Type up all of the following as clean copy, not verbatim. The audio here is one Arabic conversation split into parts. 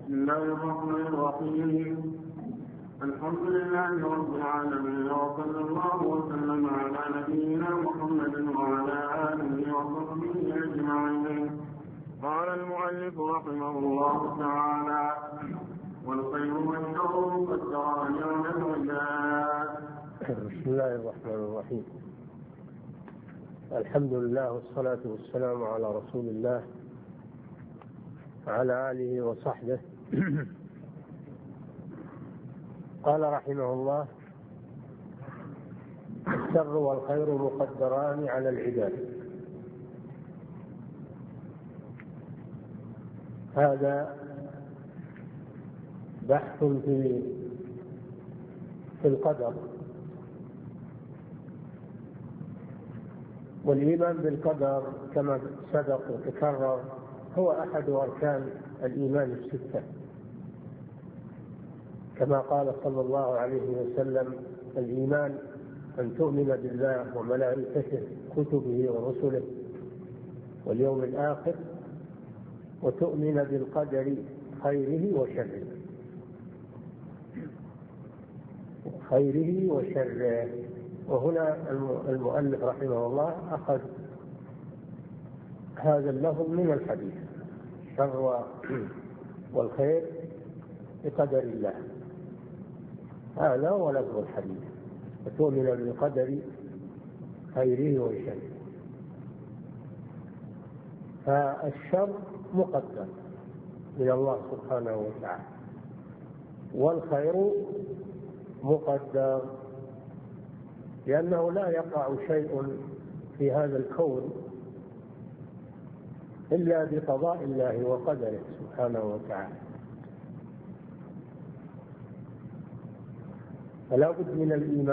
بسم الله الرحمن الرحيم. الحمد لله رب العالمين، وصلى الله وسلم على نبينا محمد وعلى آله وصحبه أجمعين. قال المؤلف رحمه الله تعالى: والخير والشر مقدران على العباد. بسم الله الرحمن الرحيم. الحمد لله والصلاة والسلام على رسول الله وعلى آله وصحبه. قال رحمه الله: الشر والخير مقدران على العباد. هذا بحث في القدر، والإيمان بالقدر كما سبق وتكرر هو أحد أركان الإيمان الستة، كما قال صلى الله عليه وسلم: الإيمان أن تؤمن بالله وملائكته كتبه ورسله واليوم الآخر، وتؤمن بالقدر خيره وشره. وهنا المؤلف رحمه الله أخذ هذا اللفظ من الحديث: الشر والخير بقدر الله. هذا هو لفظ الحديث: وتؤمن بالقدر خيره وشره. فالشر مقدر من الله سبحانه وتعالى، والخير مقدر، لأنه لا يقع شيء في هذا الكون إلا بقضاء الله وقدره سبحانه وتعالى. فلا بد من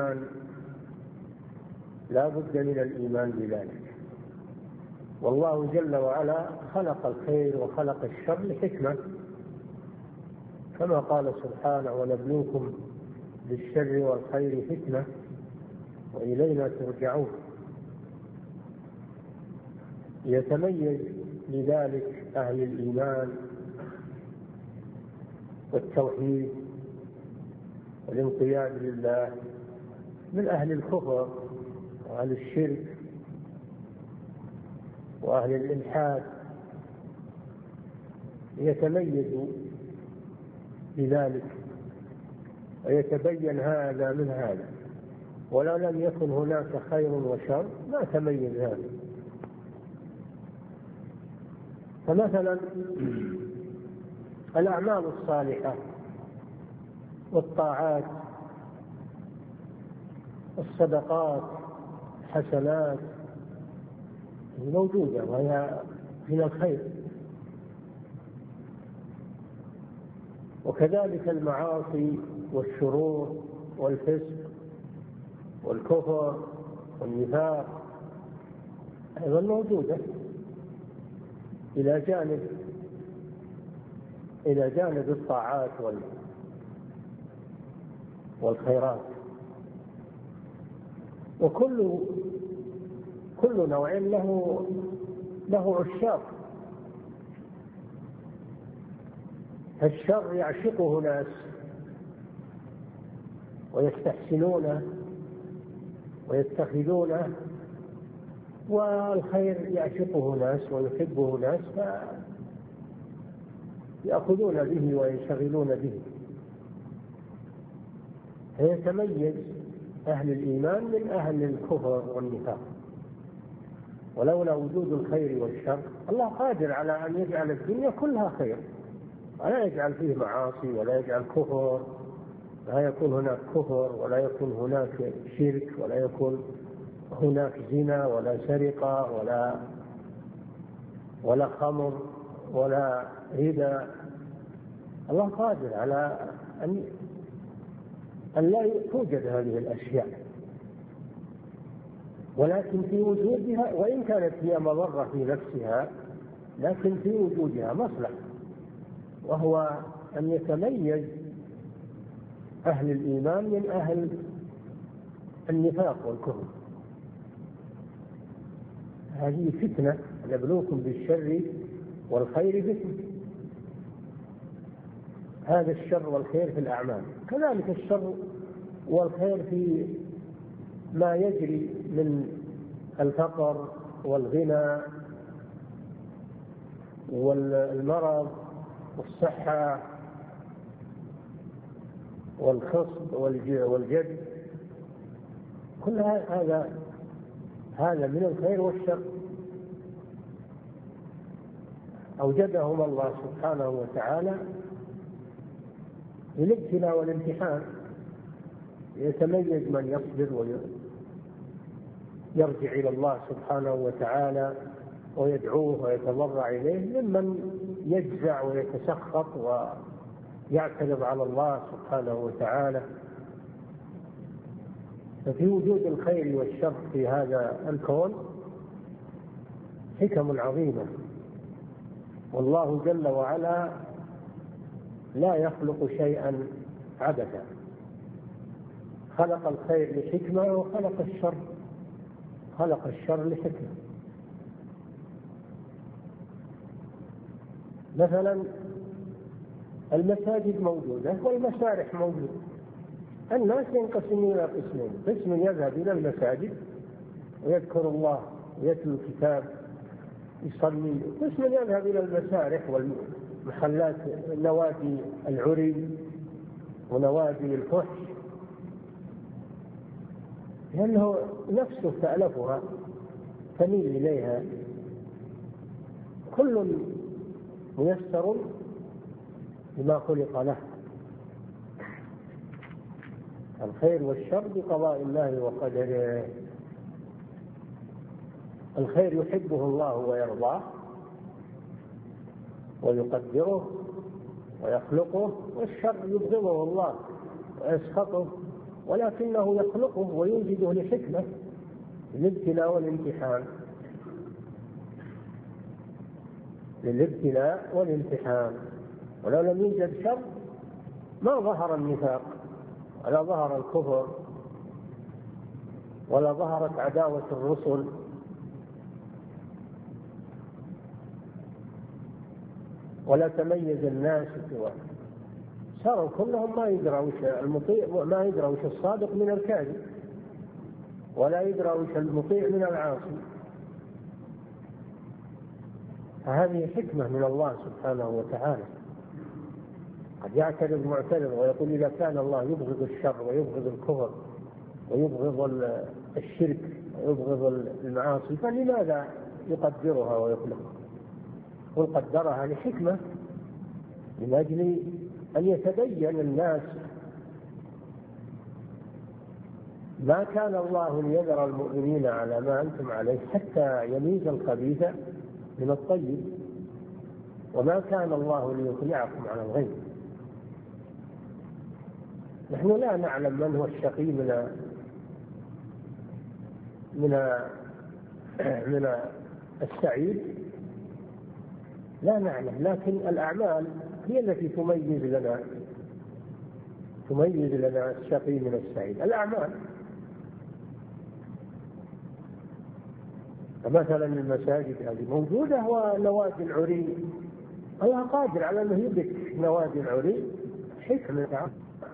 الإيمان بذلك. والله جل وعلا خلق الخير وخلق الشر لحكمة، كما قال سبحانه: ونبلوكم بالشر والخير فتنة وإلينا ترجعون. يتميز لذلك أهل الإيمان والتوحيد والانقياد لله من أهل الكفر وأهل الشرك وأهل الإلحاد، يتميز بذلك ويتبين هذا من هذا. ولو لم يكن هناك خير وشر ما تميز هذا. فمثلا الأعمال الصالحة والطاعات، الصدقات، الحسنات موجودة وهي من الخير، وكذلك المعاصي والشرور والفسق والكفر والنفاق أيضا موجودة إلى جانب الطاعات والخيرات. وكل نوع له عشاق. الشر يعشقه ناس ويستحسنونه ويتخذونه، والخير يعشقه ناس ويحبه ناس فيأخذون به وينشغلون به. فيتميز أهل الإيمان من أهل الكفر والنفاق. ولولا وجود الخير والشر الله قادر على أن يجعل الدنيا كلها خير، ولا يجعل فيه معاصي ولا يجعل كفر، لا يكون هناك كفر ولا يكون هناك شرك ولا يكون هناك زنا ولا سرقة ولا خمر ولا ربا. الله قادر على أن لا توجد هذه الأشياء، ولكن في وجودها، وإن كانت هي مضرة في نفسها، لكن في وجودها مصلحة، وهو أن يتميز أهل الإيمان من أهل النفاق والكفر. هذه فتنة، نبلوكم بالشر والخير فتنة. هذا الشر والخير في الأعمال، كذلك الشر والخير في ما يجري من الفقر والغنى والمرض والصحة والخصب والجد، كل هذا من الخير والشر أوجدهم الله سبحانه وتعالى للابتلاء والامتحان، يتميز من يصبر ويرجع إلى الله سبحانه وتعالى ويدعوه ويتضرع إليه، ممن يجزع ويتسخط ويعترض على الله سبحانه وتعالى. ففي وجود الخير والشر في هذا الكون حكم عظيمة، والله جل وعلا لا يخلق شيئا عبثا، خلق الخير لحكمة خلق الشر لحكمة. مثلا المساجد موجودة والمسارح موجودة، الناس ينقسمون إلى قسمين: قسم يذهب إلى المساجد ويذكر الله ويتلو الكتاب يصلي، قسم يذهب إلى المسارح والمحلات، نوادي العري ونوادي الفحش، لأنه نفسه تألفها تميل إليها. كل ميسر لما خلق له، الخير والشر بقضاء الله وقدره. الخير يحبه الله ويرضاه ويقدره ويخلقه، والشر يبغضه الله ويسخطه، ولكنه يخلقه ويوجده لحكمة، للابتلاء والامتحان. ولو لم يوجد شر ما ظهر النفاق ولا ظهر الكفر ولا ظهرت عداوة الرسل، ولا تميز الناس، صاروا كلهم ما يدرى وش المطيع، ما يدرى وش الصادق من الكاذب، ولا يدرى وش المطيع من العاصي. فهذه حكمة من الله سبحانه وتعالى. قد يعترض معترض ويقول: إذا كان الله يبغض الشر ويبغض الكفر ويبغض الشرك ويبغض المعاصي، فلماذا يقدرها ويخلقها؟ قل قدرها لحكمة، من أجل أن يتبين الناس. ما كان الله ليذر المؤمنين على ما أنتم عليه حتى يميز الخبيث من الطيب، وما كان الله ليطلعكم على الغيب. نحن لا نعلم من هو الشقي من السعيد، لا نعلم، لكن الأعمال هي التي تميز لنا الشقي من السعيد. الأعمال، فمثلا المساجد هذه موجودة ونوادي العري، الله قادر على أنه يبث نوادي العري حكمة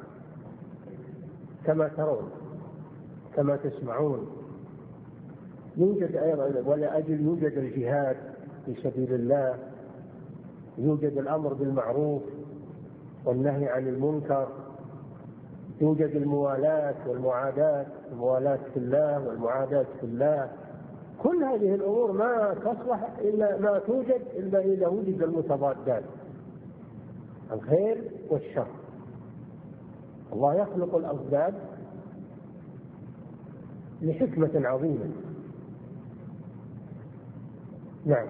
كما ترون كما تسمعون. يوجد أيضا ولا أجل يوجد الجهاد في سبيل الله، يوجد الأمر بالمعروف والنهي عن المنكر، يوجد الموالاة والمعاداة، الموالاة في الله والمعاداة في الله. كل هذه الأمور ما تصلح إلا ما توجد إلا إذا وجد المتضادات، الخير والشر. الله يخلق الأضداد لحكمة عظيمة. نعم.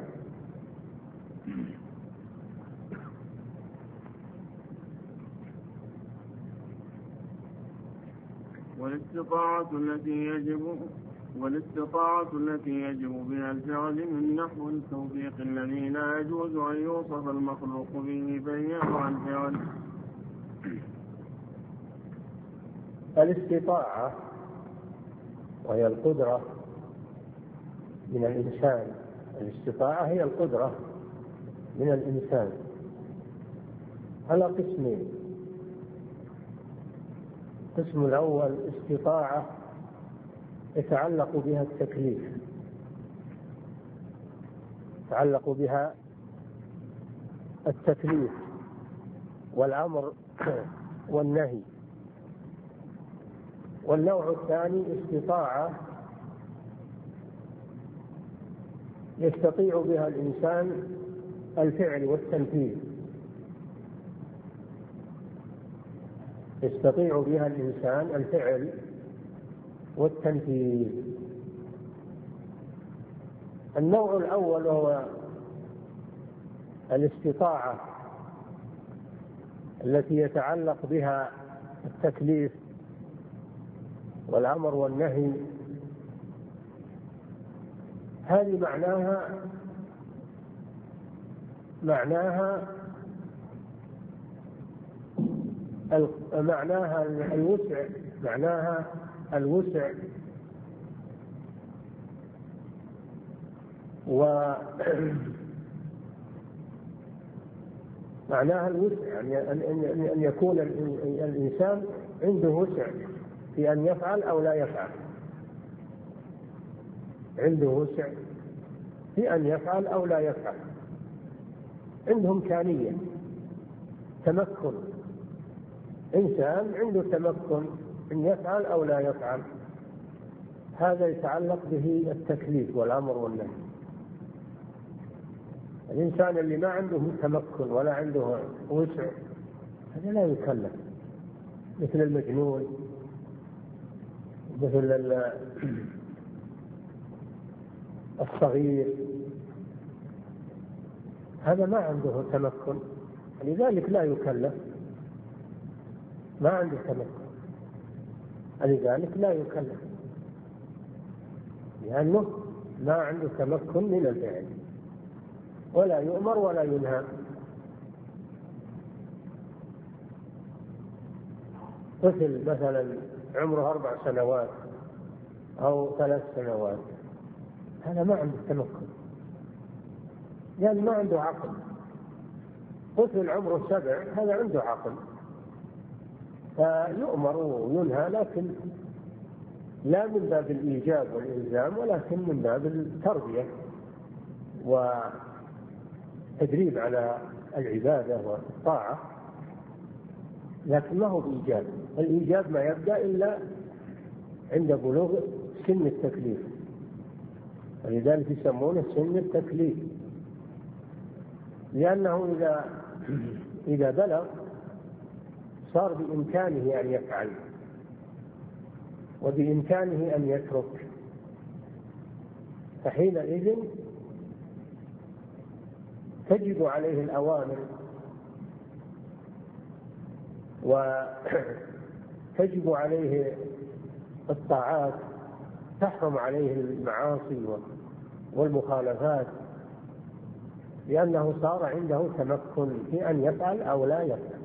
والاستطاعة التي يجب بها الفعل من نحو التوفيق الذي لا يجوز أن يوصف المخلوق به بينه عن فعل. الاستطاعة وهي القدرة من على قسمين. القسم الأول استطاعة يتعلق بها التكليف، يتعلق بها التكليف والأمر والنهي. والنوع الثاني استطاعة يستطيع بها الإنسان الفعل والتنفيذ، يستطيع بها الإنسان الفعل والتنفيذ. النوع الأول هو الاستطاعة التي يتعلق بها التكليف والأمر والنهي. هذه معناها الوسع، معناها الوسع معناها الوسع، يعني أن يكون الإنسان عنده وسع في أن يفعل أو لا يفعل، عنده وسع في أن يفعل أو لا يفعل، عنده إمكانية تمكن، إنسان عنده تمكن أن يفعل أو لا يفعل. هذا يتعلق به التكليف والأمر والنهي. الإنسان اللي ما عنده تمكن ولا عنده وسع هذا لا يكلف، مثل المجنون، مثل الصغير، هذا ما عنده تمكن، لذلك لا يكلف، ما عنده تمكن لذلك لا يكلف، لأنه ما عنده تمكن من الفعل، ولا يؤمر ولا ينهى. طفل مثلا عمره 4 سنوات أو 3 سنوات هذا ما عنده تمكن، يعني ما عنده عقل. طفل عمره 7 هذا عنده عقل، فيؤمر وينهى، لكن لا من باب الإيجاب والإلزام، ولكن من باب التربية وتدريب على العبادة والطاعة، لكن ما هو بإيجاب. الإيجاب ما يبدأ إلا عند بلوغ سن التكليف، ولذلك يسمونه سن التكليف، لأنه إذا بلغ صار بإمكانه أن يفعل وبإمكانه أن يترك، فحينئذ تجب عليه الأوامر وتجب عليه الطاعات، تحرم عليه المعاصي والمخالفات، لأنه صار عنده تمكن في أن يفعل أو لا يفعل.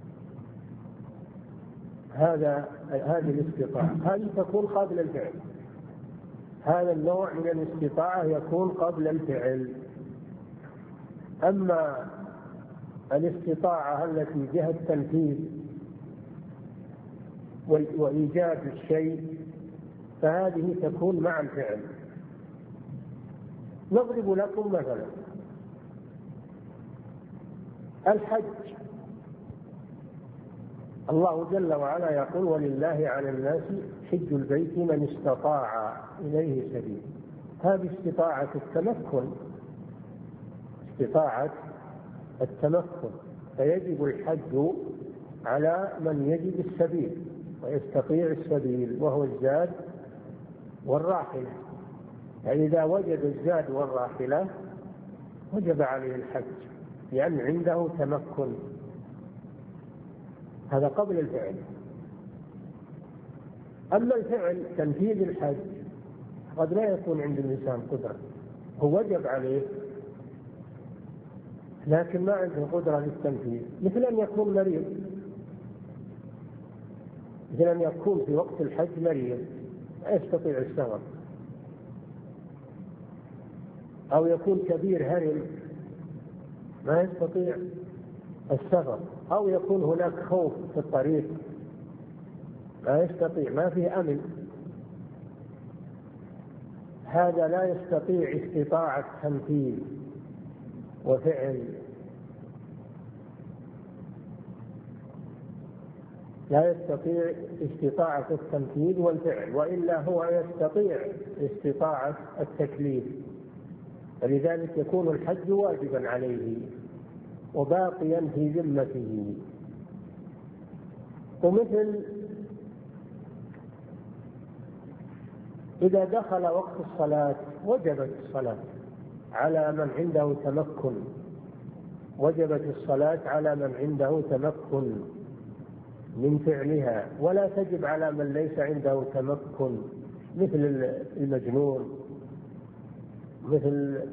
هذه الاستطاعة هذه تكون قبل الفعل، هذا النوع من الاستطاعة يكون قبل الفعل. أما الاستطاعة التي جهة التنفيذ وإيجاد الشيء فهذه تكون مع الفعل. نضرب لكم مثلا الحج، الله جل وعلا يقول: ولله على الناس حج البيت من استطاع إليه سبيل. هذه استطاعة التمكن، استطاعة التمكن، فيجب الحج على من يجد السبيل ويستطيع السبيل، وهو الزاد والراحلة. فإذا وجد الزاد والراحلة وجب عليه الحج، لأن عنده تمكن. هذا قبل الفعل. أما الفعل تنفيذ الحج قد لا يكون عند الإنسان قدرة، هو وجب عليه لكن ما عنده قدرة للتنفيذ، مثل أن يكون مريض، مثل أن يكون في وقت الحج مريض لا يستطيع السفر، أو يكون كبير هرم ما يستطيع السفر، أو يكون هناك خوف في الطريق لا يستطيع، ما فيه أمن، هذا لا يستطيع استطاعة تنفيذ وفعل، لا يستطيع استطاعة التنفيذ والفعل، وإلا هو يستطيع استطاعة التكليف، فلذلك يكون الحج واجبا عليه وباقيا في ذمته. ومثل إذا دخل وقت الصلاة وجبت الصلاة على من عنده تمكن، وجبت الصلاة على من عنده تمكن من فعلها، ولا تجب على من ليس عنده تمكن، مثل المجنون، مثل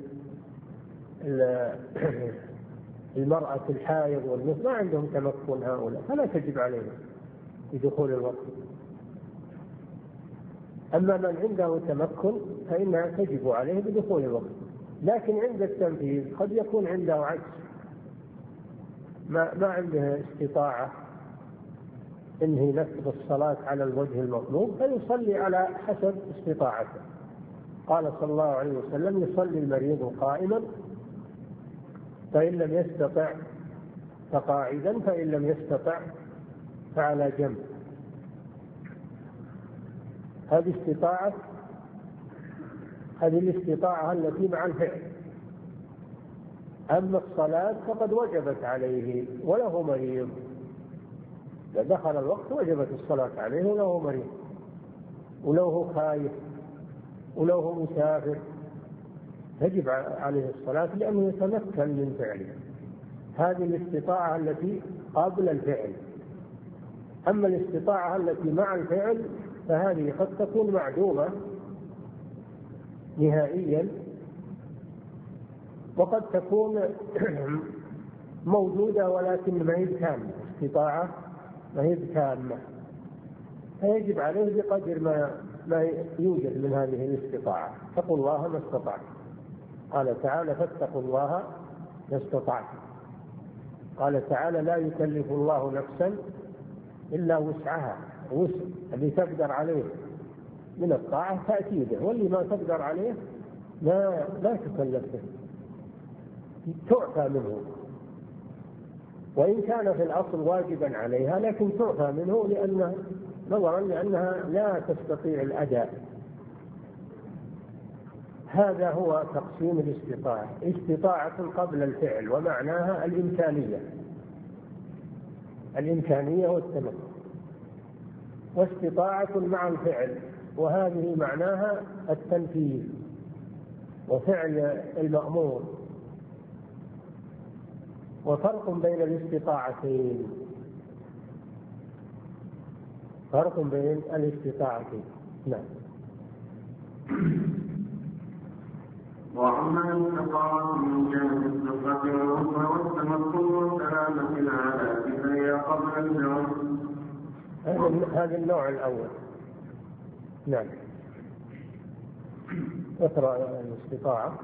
المرأة الحائض والنفس، ما عندهم تمكن هؤلاء، فلا تجب عليهم بدخول الوقت. أما من عنده تمكن فإنها تجب عليه بدخول الوقت، لكن عند التنفيذ قد يكون عنده عجز، ما عنده استطاعة إنه ينفذ الصلاة على الوجه المطلوب، فيصلي على حسب استطاعته. قال صلى الله عليه وسلم: يصلي المريض قائما، فإن لم يستطع فقاعدا، فإن لم يستطع فعلى جنب. هذه الاستطاعة التي مع الفعل. أما الصلاة فقد وجبت عليه وله مريض، إذا دخل الوقت وجبت الصلاة عليه وله مريض، وله خايف، وله مسافر، تجب عليه الصلاة لأنه يتمكن من فعلها. هذه الاستطاعة التي قبل الفعل. أما الاستطاعة التي مع الفعل فهذه قد تكون معدومة نهائيا، وقد تكون موجودة ولكن ما هي تامة، استطاعة ما هي تامة، فيجب عليه بقدر ما يوجد من هذه الاستطاعة. اتقوا الله ما استطعتم، قال تعالى: فاتقوا الله ما استطعتم. قال تعالى: لا يكلف الله نفسا إلا وسعها، وسع اللي تقدر عليه من الطاعة تأتي به، واللي ما تقدر عليه لا تكلف به، تعفى منه، وإن كان في الأصل واجبا عليها لكن تعفى منه نظرا لأنها لا تستطيع الأداء. هذا هو تقسيم الاستطاعة: استطاعة قبل الفعل ومعناها الإمكانية والتمكن، واستطاعة مع الفعل وهذه معناها التنفيذ وفعل المأمور. وفرق بين الاستطاعتين، فرق بين الاستطاعتين. نعم. وأما الاستطاعة من جهة الصحة والرفع والتمكن والسلامة العادات فهي قبل الفعل. هذا النوع الأول. نعم. اقرأ الاستطاعة.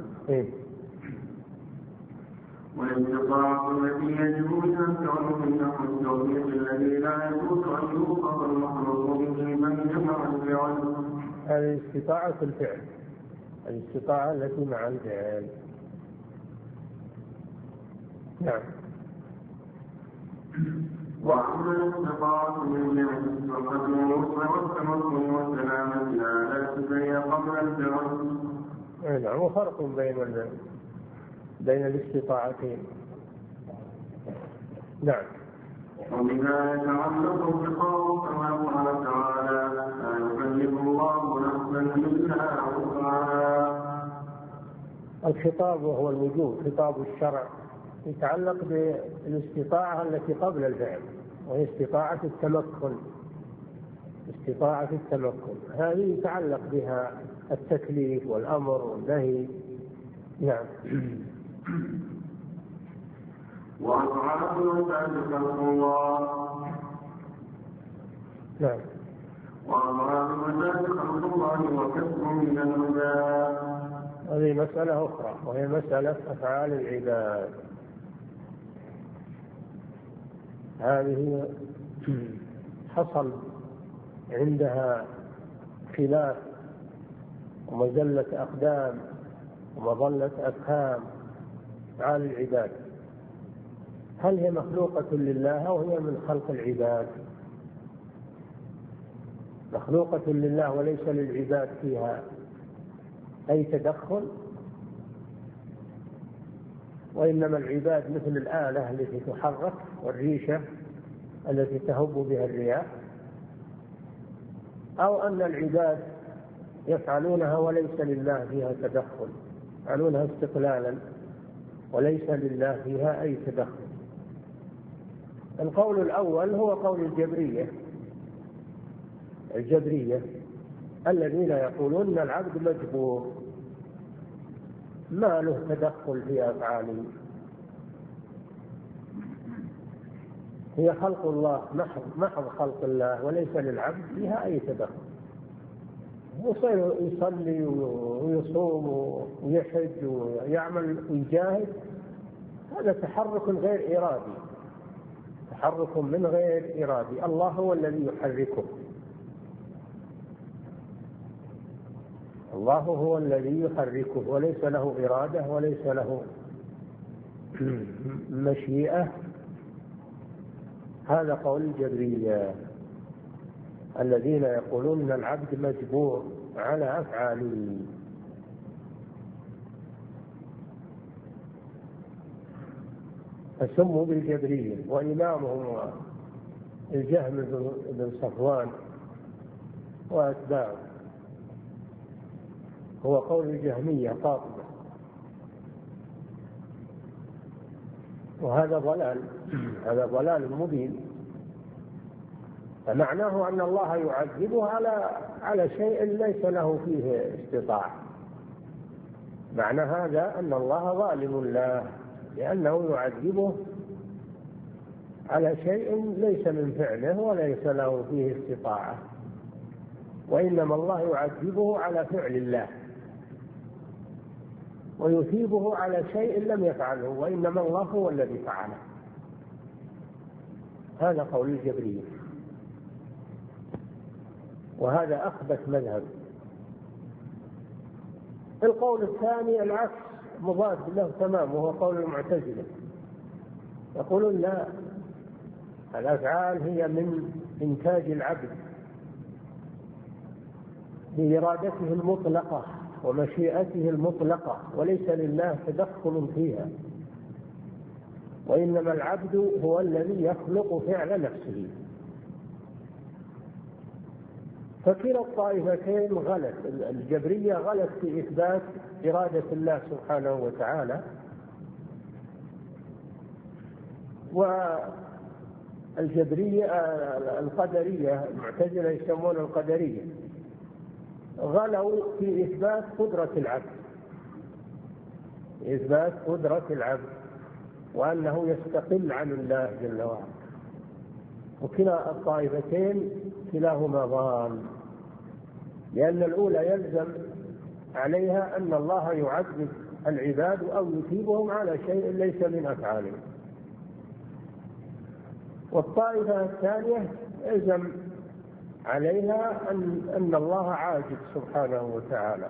والاستطاعة التي يجب أن تعلم نحو التوفيق الذي لا يجوز أن يوقف المخلوق به من جمع الفعل. هذه استطاعة الفعل، الاستطاعة التي مع الفعل. نعم. وأما الاستطاعة من جهة الصحة والرفع والتمكن والسلامة العادات فهي قبل الفعل. نعم. وفرق بين الاستطاعتين. نعم. وبما يتعلق بقوله كما قال تعالى: لا يكلف الله نفسا إلا وسعها. الخطاب وهو الوجوب، خطاب الشرع، يتعلق بالاستطاعة التي قبل الفعل، وهي استطاعة التمكن. هذه يتعلق بها التكليف والأمر والنهي. نعم. وأصحاب المساجد خلق الله. نعم. وأصحاب المساجد خلق الله وكسب من الهدى. هذه مسألة أخرى وهي مسألة أفعال العباد. هذه حصل عندها خلاف ومزلة أقدام ومظلة أفهام على العباد، هل هي مخلوقة لله أو هي من خلق العباد؟ مخلوقة لله وليس للعباد فيها أي تدخل، وإنما العباد مثل الآلة التي تحرك والريشة التي تهب بها الرياح، أو أن العباد يفعلونها وليس لله فيها تدخل، يفعلونها استقلالا وليس لله فيها أي تدخل. القول الأول هو قول الجبرية الذين يقولون أن العبد مجبور ما له تدخل في أفعاله، هي خلق الله محض خلق الله وليس للعبد فيها أي تدخل. يصلي ويصوم ويحج ويعمل ويجاهد، هذا تحرك غير إرادي، تحرك من غير إرادي، الله هو الذي يحركه، الله هو الذي يحركه وليس له إرادة وليس له مشيئة. هذا قول الجبرية الذين يقولون أن العبد مجبور على أفعاله. فسموا بالجبرية، وإمامهم الجهم بن صفوان وأتباعه، هو قول الجهمية قاطبة، وهذا ضلال، هذا ضلال مبين. فمعناه أن الله يعذبه على شيء ليس له فيه استطاعة، معنى هذا أن الله ظالم له لأنه يعذبه على شيء ليس من فعله وليس له فيه استطاعة، وإنما الله يعذبه على فعل الله ويثيبه على شيء لم يفعله، وإنما الله هو الذي فعله. هذا قول الجبرية، وهذا أخبث مذهب. القول الثاني العكس مضاد له تمام، وهو قول المعتزلة، يقولون لا، الأفعال هي من إنتاج العبد بإرادته المطلقة ومشيئته المطلقة، وليس لله تدخل فيها، وإنما العبد هو الذي يخلق فعل نفسه. فكلا الطائفتين غلط، الجبرية غلط في إثبات إرادة الله سبحانه وتعالى، والجبرية القدرية المعتزلة يسمون القدرية غلوا في إثبات قدرة العبد، إثبات قدرة العبد وأنه يستقل عن الله جل وعلا. وكلا الطائفتين كلاهما ضال، لأن الأولى يلزم عليها أن الله يعذب العباد أو يثيبهم على شيء ليس من أفعالهم، والطائفة الثانية يلزم عليها أن الله عاجز سبحانه وتعالى،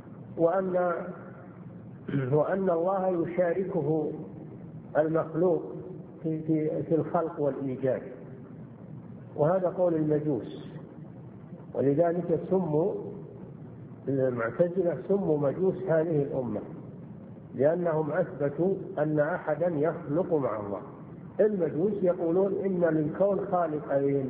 وأن الله يشاركه المخلوق في الخلق والإيجاد، وهذا قول المجوس. ولذلك سموا المعتزلة سموا مجوس هذه الأمة، لأنهم أثبتوا أن أحدا يخلق مع الله. المجوس يقولون إن للكون خالقين،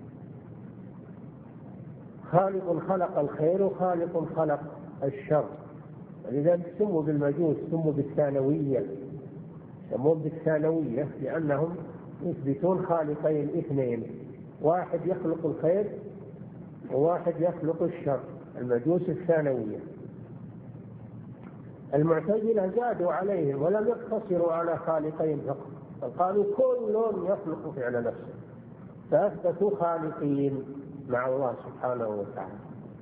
خالق خلق الخير وخالق خلق الشر، ولذلك سموا بالمجوس، سموا بالثانوية، يسمون بالثانوية لأنهم يثبتون خالقين اثنين، واحد يخلق الخير وواحد يخلق الشر، المجوس الثانوية. المعتزلة زادوا عليهم ولم يقتصروا على خالقين فقط، فقالوا كل يخلق فعل نفسه، فأثبتوا خالقين مع الله سبحانه وتعالى.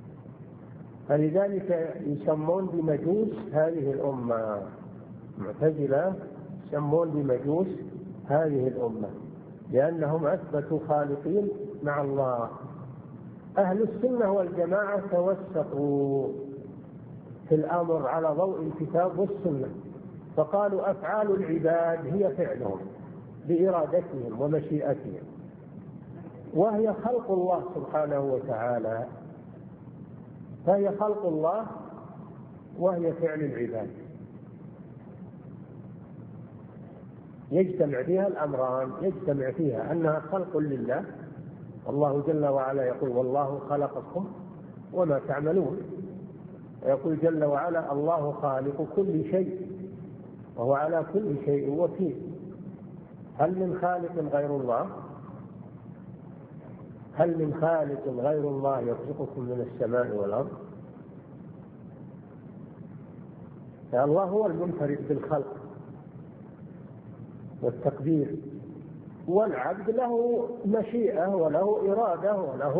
فلذلك يسمون بمجوس هذه الأمة، المعتزلة يسمون بمجوس هذه الأمة، لأنهم أثبتوا خالقين مع الله. أهل السنة والجماعة توسطوا في الأمر على ضوء الكتاب والسنة، فقالوا أفعال العباد هي فعلهم بإرادتهم ومشيئتهم، وهي خلق الله سبحانه وتعالى، فهي خلق الله وهي فعل العباد، يجتمع فيها الأمران، يجتمع فيها أنها خلق لله، الله جل وعلا يقول والله خلقكم وما تعملون، ويقول جل وعلا الله خالق كل شيء وهو على كل شيء وكيل. هل من خالق غير الله؟ هل من خالق غير الله يرزقكم من السماء والأرض؟ فالله هو المنفرد بالخلق والتقدير، والعبد له مشيئة وله إرادة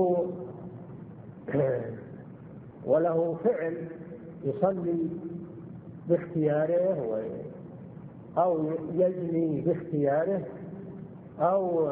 وله فعل، يصلي باختياره أو يزني باختياره أو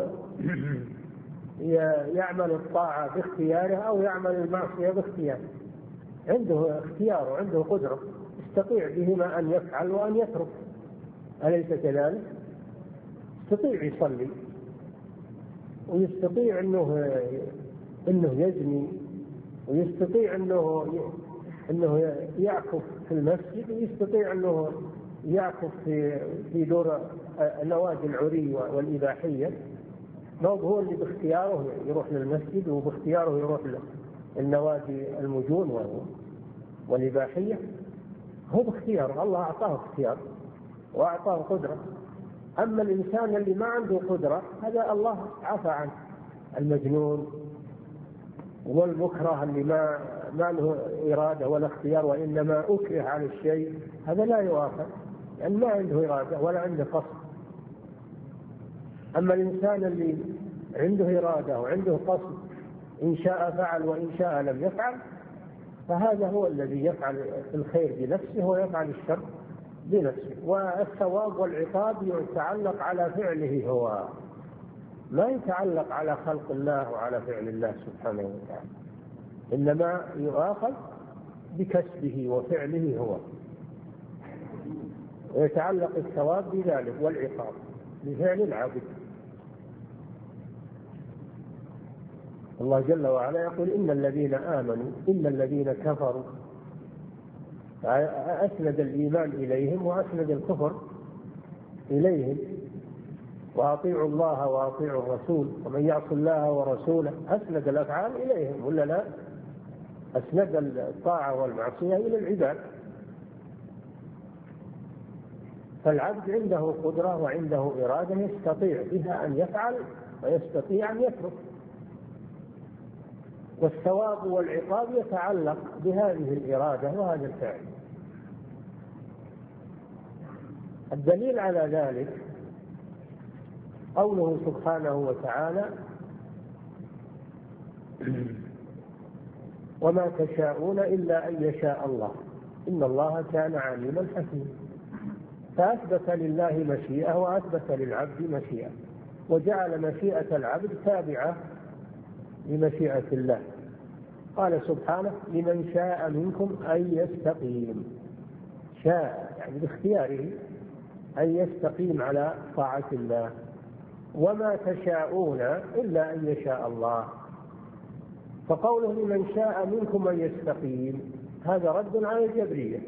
يعمل الطاعة باختياره أو يعمل المعصية باختياره، عنده اختيار وعنده قدرة، يستطيع بهما أن يفعل وأن يترك، أليس كذلك؟ يستطيع يصلي ويستطيع أنه يزني، ويستطيع أنه يعكف في المسجد، ويستطيع أنه يعكف في دور النوادي العري والإباحية. هو اللي باختياره يروح للمسجد وباختياره يروح للنوادي المجون والإباحية، هو باختياره، الله أعطاه اختيار وأعطاه قدرة. أما الإنسان اللي ما عنده قدرة هذا الله عفى عنه، المجنون والمكره اللي ما له إرادة ولا اختيار وإنما أكره على الشيء، هذا لا يؤاخذ لأن ما عنده إرادة ولا عنده قصد. أما الإنسان اللي عنده إرادة وعنده قصد، إن شاء فعل وإن شاء لم يفعل، فهذا هو الذي يفعل الخير بنفسه ويفعل الشر بنفسه، والثواب والعقاب يتعلق على فعله هو، لا يتعلق على خلق الله وعلى فعل الله سبحانه وتعالى، إنما يؤاخذ بكسبه وفعله هو، ويتعلق الثواب بذلك والعقاب بفعل العبد. الله جل وعلا يقول إن الذين آمنوا إن الذين كفروا، أسند الإيمان إليهم وأسند الكفر إليهم، وأطيعوا الله وأطيعوا الرسول ومن يعص الله ورسوله، أسند الأفعال إليهم ولا لا؟ أسند الطاعة والمعصية إلى العباد. فالعبد عنده قدرة وعنده إرادة يستطيع بها أن يفعل ويستطيع أن يترك، والثواب والعقاب يتعلق بهذه الإرادة وهذا الفعل. الدليل على ذلك قوله سبحانه وتعالى وما تشاءون إلا أن يشاء الله إن الله كان عليما حكيما، فأثبت لله مشيئة وأثبت للعبد مشيئة، وجعل مشيئة العبد تابعة لمشيئة الله. قال سبحانه لمن شاء منكم أن يستقيم، شاء يعني باختياره أن يستقيم على طاعة الله، وما تشاءون إلا أن يشاء الله. فقوله لمن شاء منكم أن يستقيم هذا رد على الجبرية،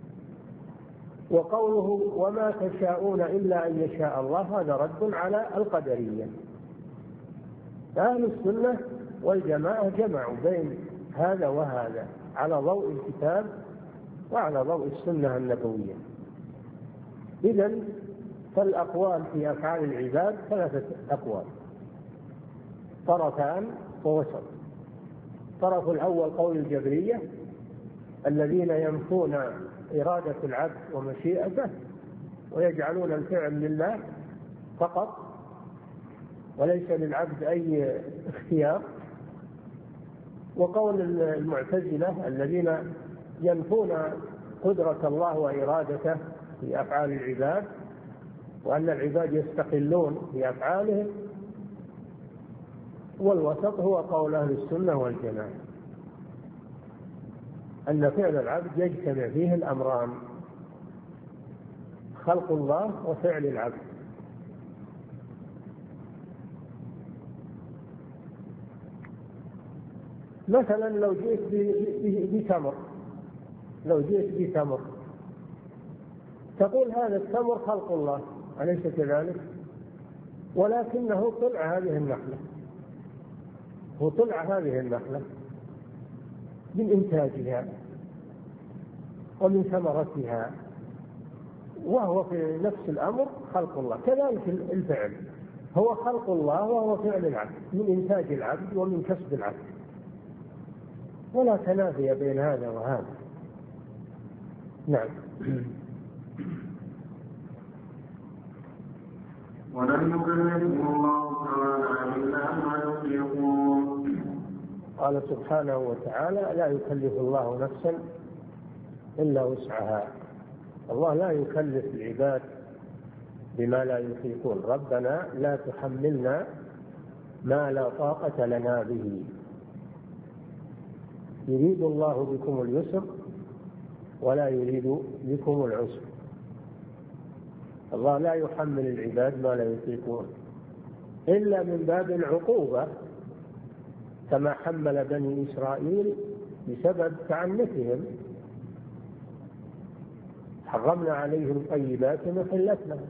وقوله وما تشاءون إلا أن يشاء الله هذا رد على القدرية. أهل السنة والجماعة جمعوا بين هذا وهذا على ضوء الكتاب وعلى ضوء السنة النبوية. إذن فالأقوال في أفعال العباد ثلاثة أقوال، طرفان ووسط. الطرف الأول قول الجبرية الذين ينفون إرادة العبد ومشيئته ويجعلون الفعل لله فقط وليس للعبد أي اختيار. وقول المعتزلة الذين ينفون قدرة الله وإرادته في أفعال العباد، وأن العباد يستقلون بأفعالهم والوسط هو قول أهل السنة والجماعة، أن فعل العبد يجتمع فيه الأمران: خلق الله وفعل العبد. مثلا لو جئت بتمر تقول هذا التمر خلق الله، أليس كذلك؟ ولكنه طلع هذه النخلة من إنتاجها ومن ثمرتها، وهو في نفس الأمر خلق الله. كذلك الفعل هو خلق الله وهو فعل العبد، من إنتاج العبد ومن كسب العبد، ولا تنافي بين هذا وهذا. نعم. ولم يكلفهم الله تعالى إلا ما يطيقون. قال سبحانه وتعالى: لا يكلف الله نفسا إلا وسعها. الله لا يكلف العباد بما لا يطيقون. ربنا لا تحملنا ما لا طاقة لنا به. يريد الله بكم اليسر ولا يريد بكم العسر. الله لا يحمل العباد ما لا يطيقون إلا من باب العقوبة، كما حمل بني إسرائيل بسبب تعنتهم. حرمنا عليهم طيبات وحلت لهم،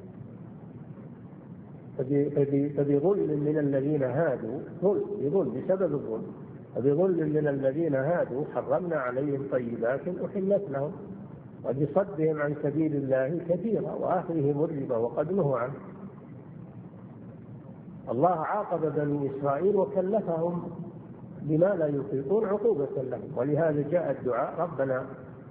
فبظلم من الذين هادوا، بسبب الظلم، فبظلم من الذين هادوا حرمنا عليهم طيبات أحلت لهم، وبصدهم عن سبيل الله كثيرا، وآخذهم الربا وقد نهوا عنه. الله عاقب بني إسرائيل وكلفهم بما لا يطيقون عقوبة لهم، ولهذا جاء الدعاء: ربنا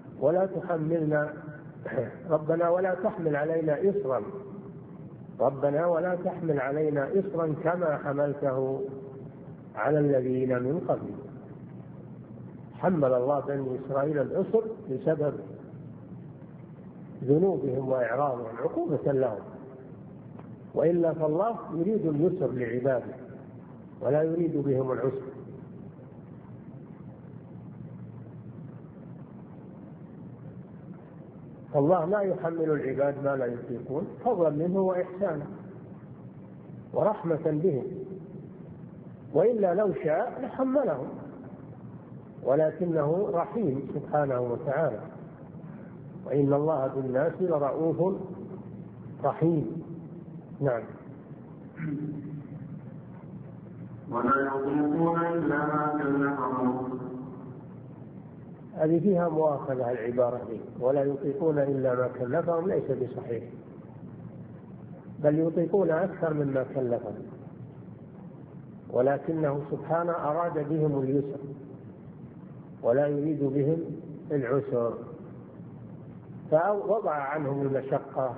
ولا تحمل علينا إصرا، ربنا ولا تحمل علينا إصرا كما حملته على الذين من قبل. حمل الله بني إسرائيل الإصر بسبب ذنوبهم وإعراضهم عقوبة لهم، وإلا فالله يريد اليسر لعباده ولا يريد بهم العسر. فالله لا يحمل العباد ما لا يطيقون فضلا منه وإحسانا ورحمة بهم، وإلا لو شاء لحملهم، ولكنه رحيم سبحانه وتعالى، وإن الله بالناس لرؤوف رحيم. نعم. ولا يطيقون إلا ما كلفهم. هذه فيها مؤاخذة العبارة دي، ولا يطيقون إلا ما كلفهم، ليس بصحيح، بل يطيقون أكثر مما كلفهم، ولكنه سبحانه أراد بهم اليسر ولا يريد بهم العسر، فوضع عنهم المشقة،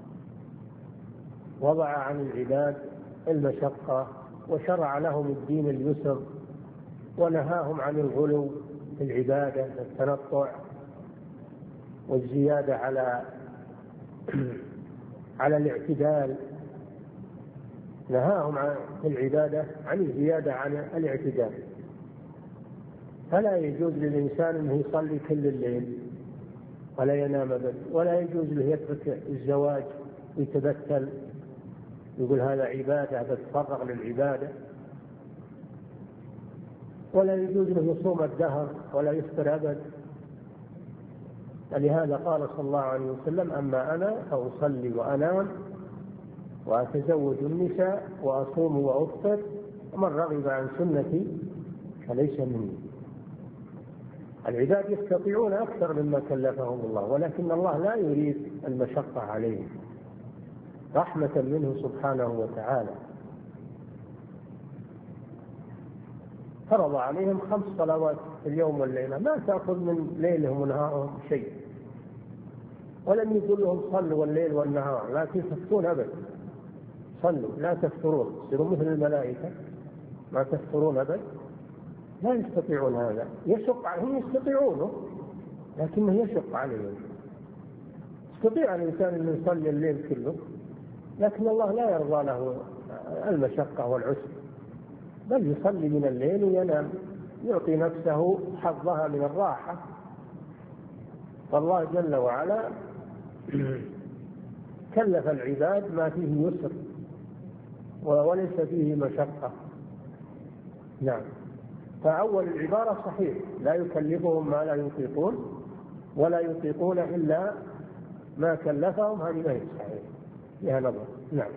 وضع عن العباد المشقة، وشرع لهم الدين اليسر، ونهاهم عن الغلو في العبادة والتنطع والزيادة على الاعتدال. نهاهم في العبادة عن الزيادة عن الاعتدال. فلا يجوز للإنسان أنه يصلي كل الليل ولا ينام أبدا، ولا يجوز له يترك الزواج ويتبتل يقول هذا عبادة بتفرغ للعبادة، ولا يجوز له يصوم الدهر ولا يفطر أبدا. فلهذا قال صلى الله عليه وسلم: أما أنا فأصلي وأنام وأتزوج النساء وأصوم وأفطر، ومن رغب عن سنتي فليس مني. العباد يستطيعون أكثر مما كلفهم الله، ولكن الله لا يريد المشقة عليهم رحمة منه سبحانه وتعالى. فرض عليهم 5 صلوات في اليوم والليلة، ما تأخذ من ليلهم ونهارهم شيء، ولم يقول لهم صلوا الليل والنهار لا تفترون أبدا، صلوا لا تفترون، تصيروا مثل الملائكة ما تفترون أبدا. لا يستطيعون هذا، يشق عليهم، يستطيعونه لكنه يشق عليهم. يستطيع الإنسان أن يصلي الليل كله، لكن الله لا يرضى له المشقة والعسر، بل يصلي من الليل وينام، يعطي نفسه حظها من الراحة. فالله جل وعلا كلف العباد ما فيه يسر وليس فيه مشقة. نعم. فأول العبارة صحيح، لا يكلفهم ما لا يطيقون ولا يطيقون إلا ما كلفهم، هذه ما هي صحيح لها نظر. نعم.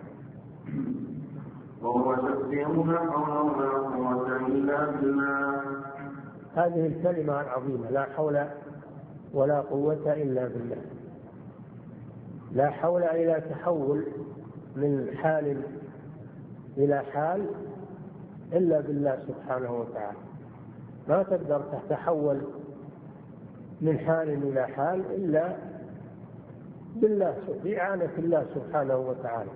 وهو تفسير لا حول ولا قوة إلا بالله. هذه الكلمة العظيمة لا حول ولا قوة إلا بالله. لا حول إلى تحول من حال إلى حال إلا بالله سبحانه وتعالى. ما تقدر تتحول من حال إلى حال إلا بالله، بإعانة الله سبحانه وتعالى.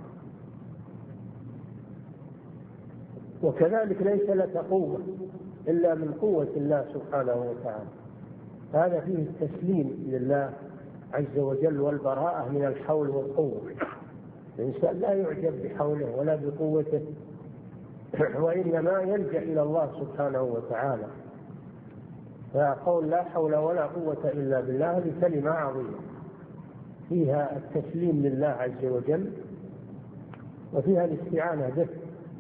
وكذلك ليس لك قوة إلا من قوة الله سبحانه وتعالى. هذا فيه التسليم لله عز وجل والبراءة من الحول والقوة. الإنسان لا يعجب بحوله ولا بقوته، وإنما يلجأ إلى الله سبحانه وتعالى. فقول لا حول ولا قوة إلا بالله هذه كلمة عظيمة فيها التسليم لله عز وجل، وفيها الاستعانة به.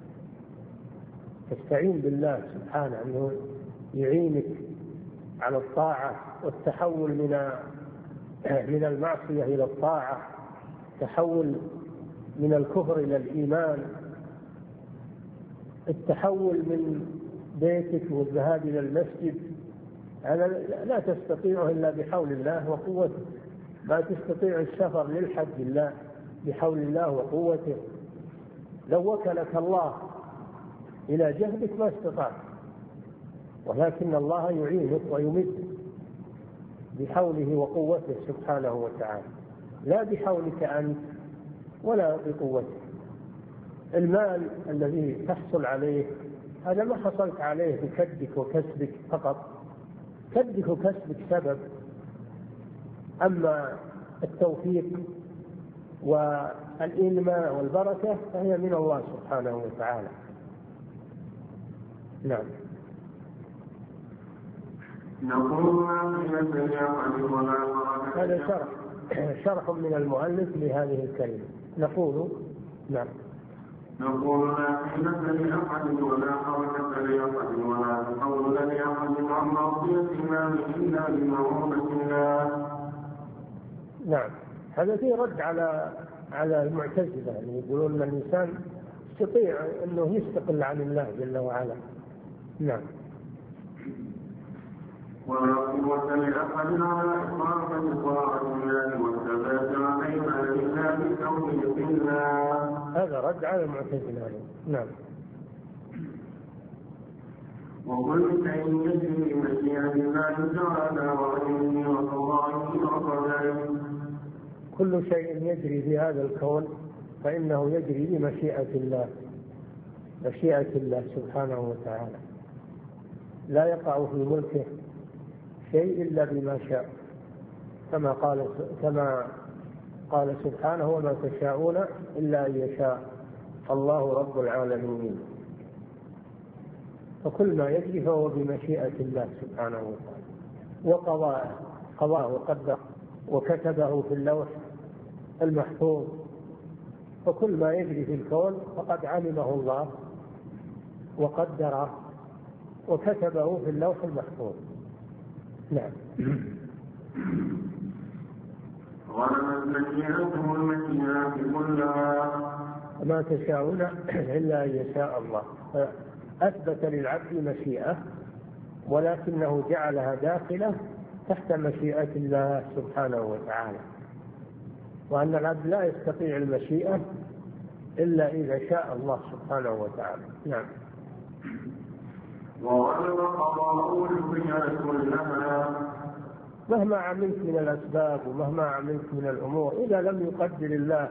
تستعين بالله سبحانه أنه يعينك على الطاعة والتحول من المعصية إلى الطاعة، تحول من الكفر إلى الإيمان، التحول من بيتك والذهاب إلى المسجد. هذا لا تستطيعه إلا بحول الله وقوته. ما تستطيع السفر للحج إلا بحول الله وقوته. لو وكلك الله إلى جهدك ما استطعت، ولكن الله يعينك ويمدك بحوله وقوته سبحانه وتعالى، لا بحولك أنت ولا بقوتك. المال الذي تحصل عليه هذا ما حصلت عليه بكدك وكسبك فقط، كدك وكسبك سبب، أما التوفيق والإنماء والبركة فهي من الله سبحانه وتعالى. نعم. هذا شرح من المؤلف لهذه الكلمة. نقول نعم. نقول لا حيلة لأحد ولا حركة لأحد ولا تحول لأحد عن معصية الله إلا بمعونة الله. نعم. هذا فيه رد على المعتزلة، يعني يقولون أن الإنسان يستطيع أنه يستقل عن الله جل وعلا. نعم. ولا قوة لأحد على إقامة طاعة الله والثبات عليها إلا بتوفيق الله. هذا رد على المعتزلة. نعم. وكل شيء يجري بمشيئة الله تعالى وعلمه وقضائه وقدره. كل شيء يجري في هذا الكون فإنه يجري بمشيئة الله، مشيئة الله سبحانه وتعالى. لا يقع في ملكه شيء إلا بما شاء، كما قال سبحانه وما تشاءون إلا أن يشاء الله رب العالمين. فكل ما يجري فهو بمشيئة الله سبحانه وتعالى وقضاءه وقدر وكتبه في اللوح المحفوظ. فكل ما يجري في الكون فقد علمه الله وقدره وكتبه في اللوح المحفوظ. نعم. غلبت مشيئته المشيئات كلها. ما تشاءون إلا أن يشاء الله. أثبت للعبد مشيئة، ولكنه جعلها داخلة تحت مشيئة الله سبحانه وتعالى، وأن العبد لا يستطيع المشيئة إلا إذا شاء الله سبحانه وتعالى. نعم. وغلب قضاءه الخير كلها. مهما عملت من الأسباب ومهما عملت من الأمور، إذا لم يقدر الله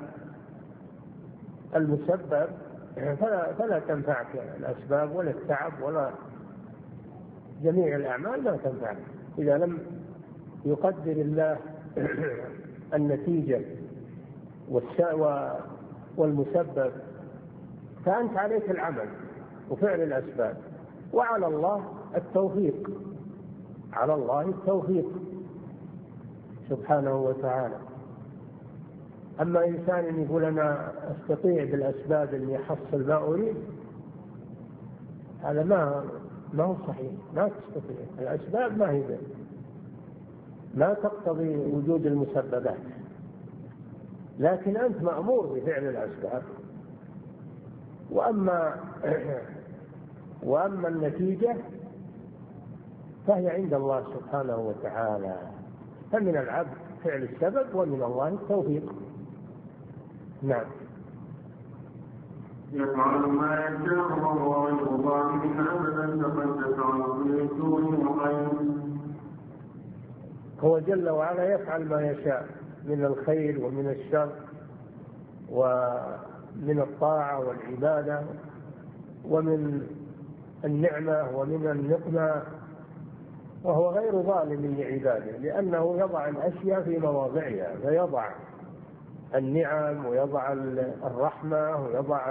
المسبب فلا تنفعك الأسباب ولا التعب ولا جميع الأعمال لا تنفعك. إذا لم يقدر الله النتيجة والمسبب فأنت عليك العمل وفعل الأسباب، وعلى الله التوفيق، على الله التوفيق سبحانه وتعالى. أما إنسان يقول أنا أستطيع بالأسباب أن يحصل ما أريد، هذا ما هو صحيح. ما تستطيع، الأسباب ما تقتضي وجود المسببات، لكن أنت مأمور بفعل الأسباب. وأما النتيجة فهي عند الله سبحانه وتعالى، فمن العبد فعل السبب ومن الله التوفيق. نعم. يفعل ما يشاء وهو غير ظالم أبدا تقدس عن كل سوء وخير. هو جل وعلا يفعل ما يشاء من الخير ومن الشر ومن الطاعة والعبادة ومن النعمة ومن النقمة، وهو غير ظالم لعباده، لأنه يضع الأشياء في مواضعها، فيضع النعم ويضع الرحمة ويضع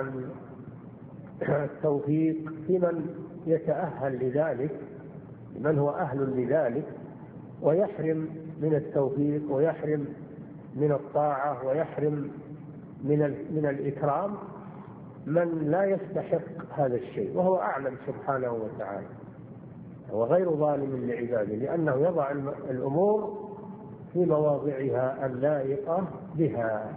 التوفيق في من يتأهل لذلك، من هو أهل لذلك، ويحرم من التوفيق ويحرم من الطاعة ويحرم من الإكرام من لا يستحق هذا الشيء، وهو أعلم سبحانه وتعالى. هو غير ظالم لعباده لأنه يضع الأمور في مواضعها اللائقة بها،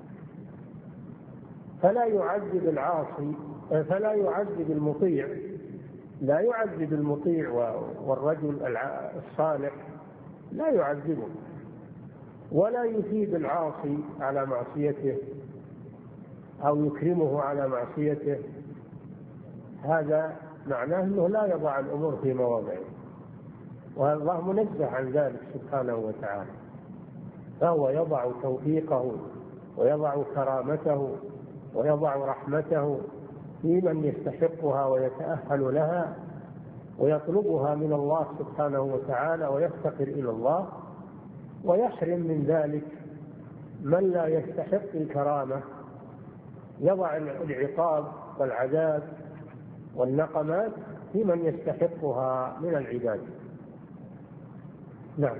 فلا يعذب العاصي، فلا يعذب المطيع، لا يعذب المطيع والرجل الصالح لا يعذبه، ولا يثيب العاصي على معصيته أو يكرمه على معصيته. هذا معناه أنه لا يضع الأمور في مواضعه، والله منزه عن ذلك سبحانه وتعالى. فهو يضع توفيقه ويضع كرامته ويضع رحمته في من يستحقها ويتأهل لها ويطلبها من الله سبحانه وتعالى ويفتقر إلى الله، ويحرم من ذلك من لا يستحق الكرامة، يضع العقاب والعذاب والنقمات في من يستحقها من العباد. نعم.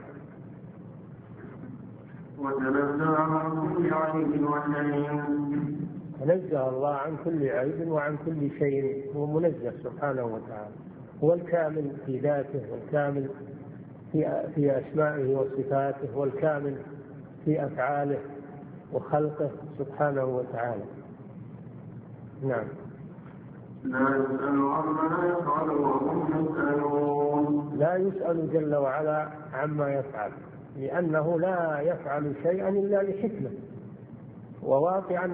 وتنزه عن كل عيب وشيء. تنزه الله عن كل عيب وعن كل شيء، هو منزه سبحانه وتعالى، هو الكامل في ذاته والكامل في أسمائه وصفاته والكامل في أفعاله وخلقه سبحانه وتعالى. نعم. لا يسأل عما يفعل وهم يسألون. لا يسأل جل وعلا عما يفعل، لأنه لا يفعل شيئا إلا لحكمة وواقعا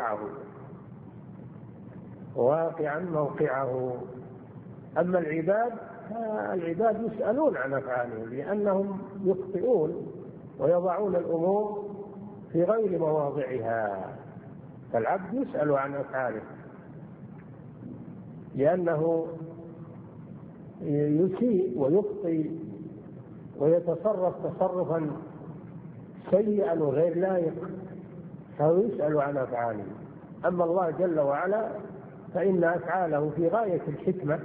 موقعه. أما العباد يسألون عن أفعالهم لأنهم يخطئون ويضعون الأمور في غير مواضعها، فالعبد يسأل عن أفعاله لأنه يسيء ويخطئ ويتصرف تصرفا سيئا وغير لائق، فهو يسأل عن أفعاله. أما الله جل وعلا فإن أفعاله في غاية الحكمة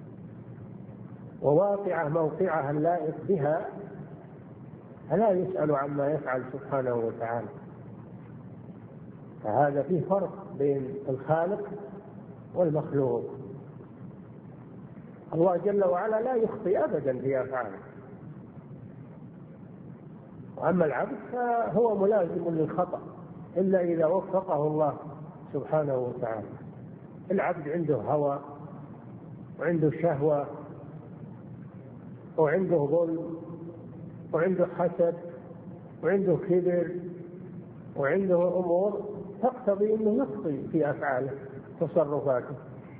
وواقعه موقعها اللائق بها، فلا يسأل عما يفعل سبحانه وتعالى. فهذا فيه فرق بين الخالق والمخلوق. الله جل وعلا لا يخطئ أبدا في أفعاله، وأما العبد فهو ملازم للخطأ إلا إذا وفقه الله سبحانه وتعالى. العبد عنده هوى وعنده شهوة وعنده ظلم وعنده حسد وعنده كبر وعنده أمور تقتضي أنه يخطئ في أفعاله تصرفاته،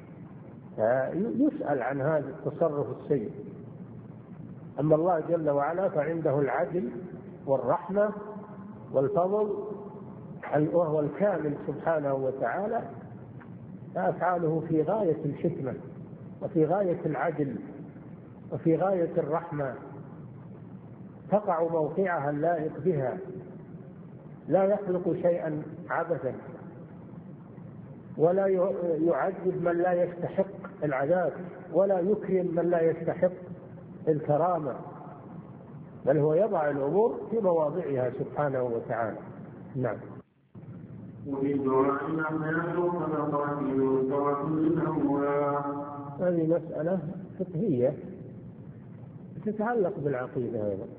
يسأل عن هذا التصرف السيء. أما الله جل وعلا فعنده العدل والرحمة والفضل وهو الكامل سبحانه وتعالى، فأفعاله في غاية الحكمة وفي غاية العدل وفي غاية الرحمة، تقع موقعها اللائق بها، لا يخلق شيئا عبثا. ولا يعذب من لا يستحق العذاب، ولا يكرم من لا يستحق الكرامة، بل هو يضع الأمور في مواضعها سبحانه وتعالى. نعم. هذه مسألة فقهية تتعلق بالعقيدة أيضا،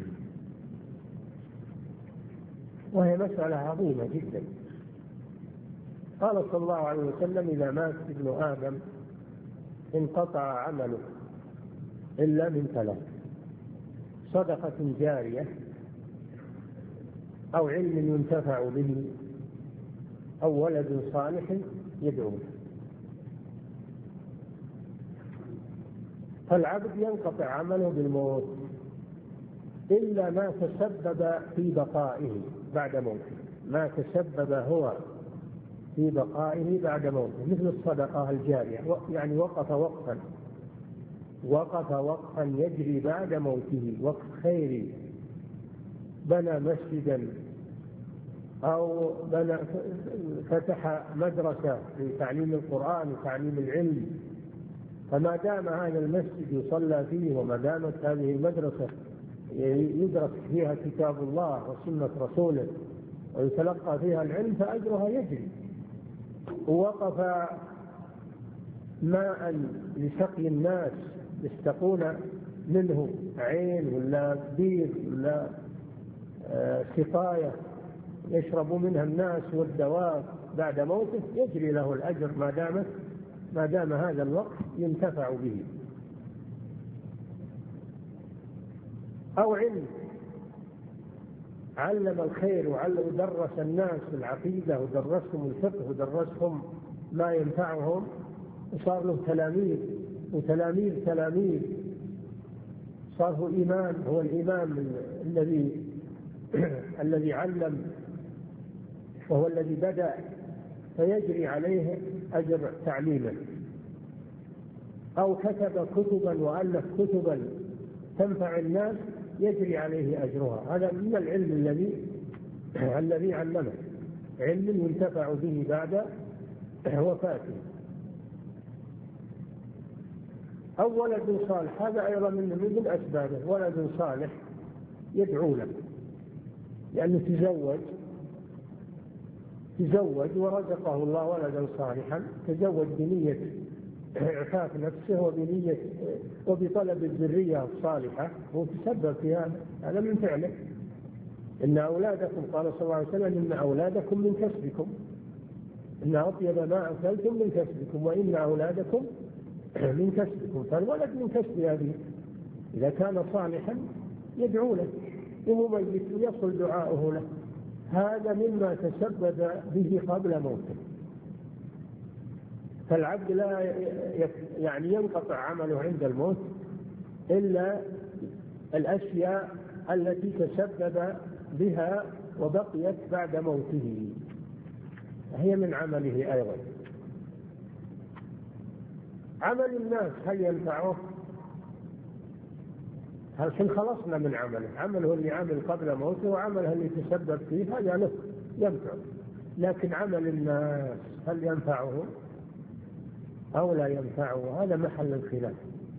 وهي مسألة عظيمة جدا. قال صلى الله عليه وسلم: إذا مات ابن آدم انقطع عمله إلا من ثلاث: صدقة جارية، أو علم ينتفع به، أو ولد صالح يدعو له. فالعبد ينقطع عمله بالموت إلا ما تسبب في بقائه بعد موته، ما تسبب هو في بقائه بعد موته، مثل الصدقة الجارية، يعني وقف وقفا يجري بعد موته، وقف خيري، بنى مسجدا أو فتح مدرسة لتعليم القرآن وتعليم العلم، فما دام هذا المسجد يصلى فيه، وما دامت هذه المدرسة يدرس فيها كتاب الله وسنة رسوله ويتلقى فيها العلم، فأجرها يجري. ووقف ماء لسقي الناس يستقون منه، عين ولا بير ولا سقاية يشرب منها الناس والدواب، بعد موته يجري له الأجر ما دام هذا الوقت ينتفع به. أو علم علم الخير ودرس الناس العقيدة ودرسهم الفقه ودرسهم ما ينفعهم، وصار له تلاميذ وتلاميذ تلاميذ، صار هو إمام، هو الإمام الذي علم، وهو الذي بدأ، فيجري عليه أجر تعليمه. أو كتب كتبا وألف كتبا تنفع الناس، يجري عليه أجرها. هذا من العلم الذي علمه، علم ينتفع به بعد وفاته. أو ولد صالح، هذا أيضا من أسبابه، ولد صالح يدعو له، لأنه تزوج ورزقه الله ولدا صالحا، تزوج بنية إعفاف نفسه وبطلب الذرية الصالحة، وتسبب في هذا من فعله. إن أولادكم، قال صلى الله عليه وسلم: إن أولادكم من كسبكم، إن أطيب ما أكلتم من كسبكم، وإن أولادكم من كسبكم. فالولد من كسب هذه، إذا كان صالحا يدعو له، ومميت يصل دعاؤه له. هذا مما تسبب به قبل موته. فالعبد لا ينقطع عمله عند الموت إلا الأشياء التي تسبب بها وبقيت بعد موته، هي من عمله أيضا. عمل الناس هل ينفعه؟ هل خلصنا من عمله اللي عمل قبل موته، وعمله اللي تسبب فيه، هذا له ينفع. لكن عمل الناس هل ينفعه أو لا ينفعه؟ هذا محل الخلاف.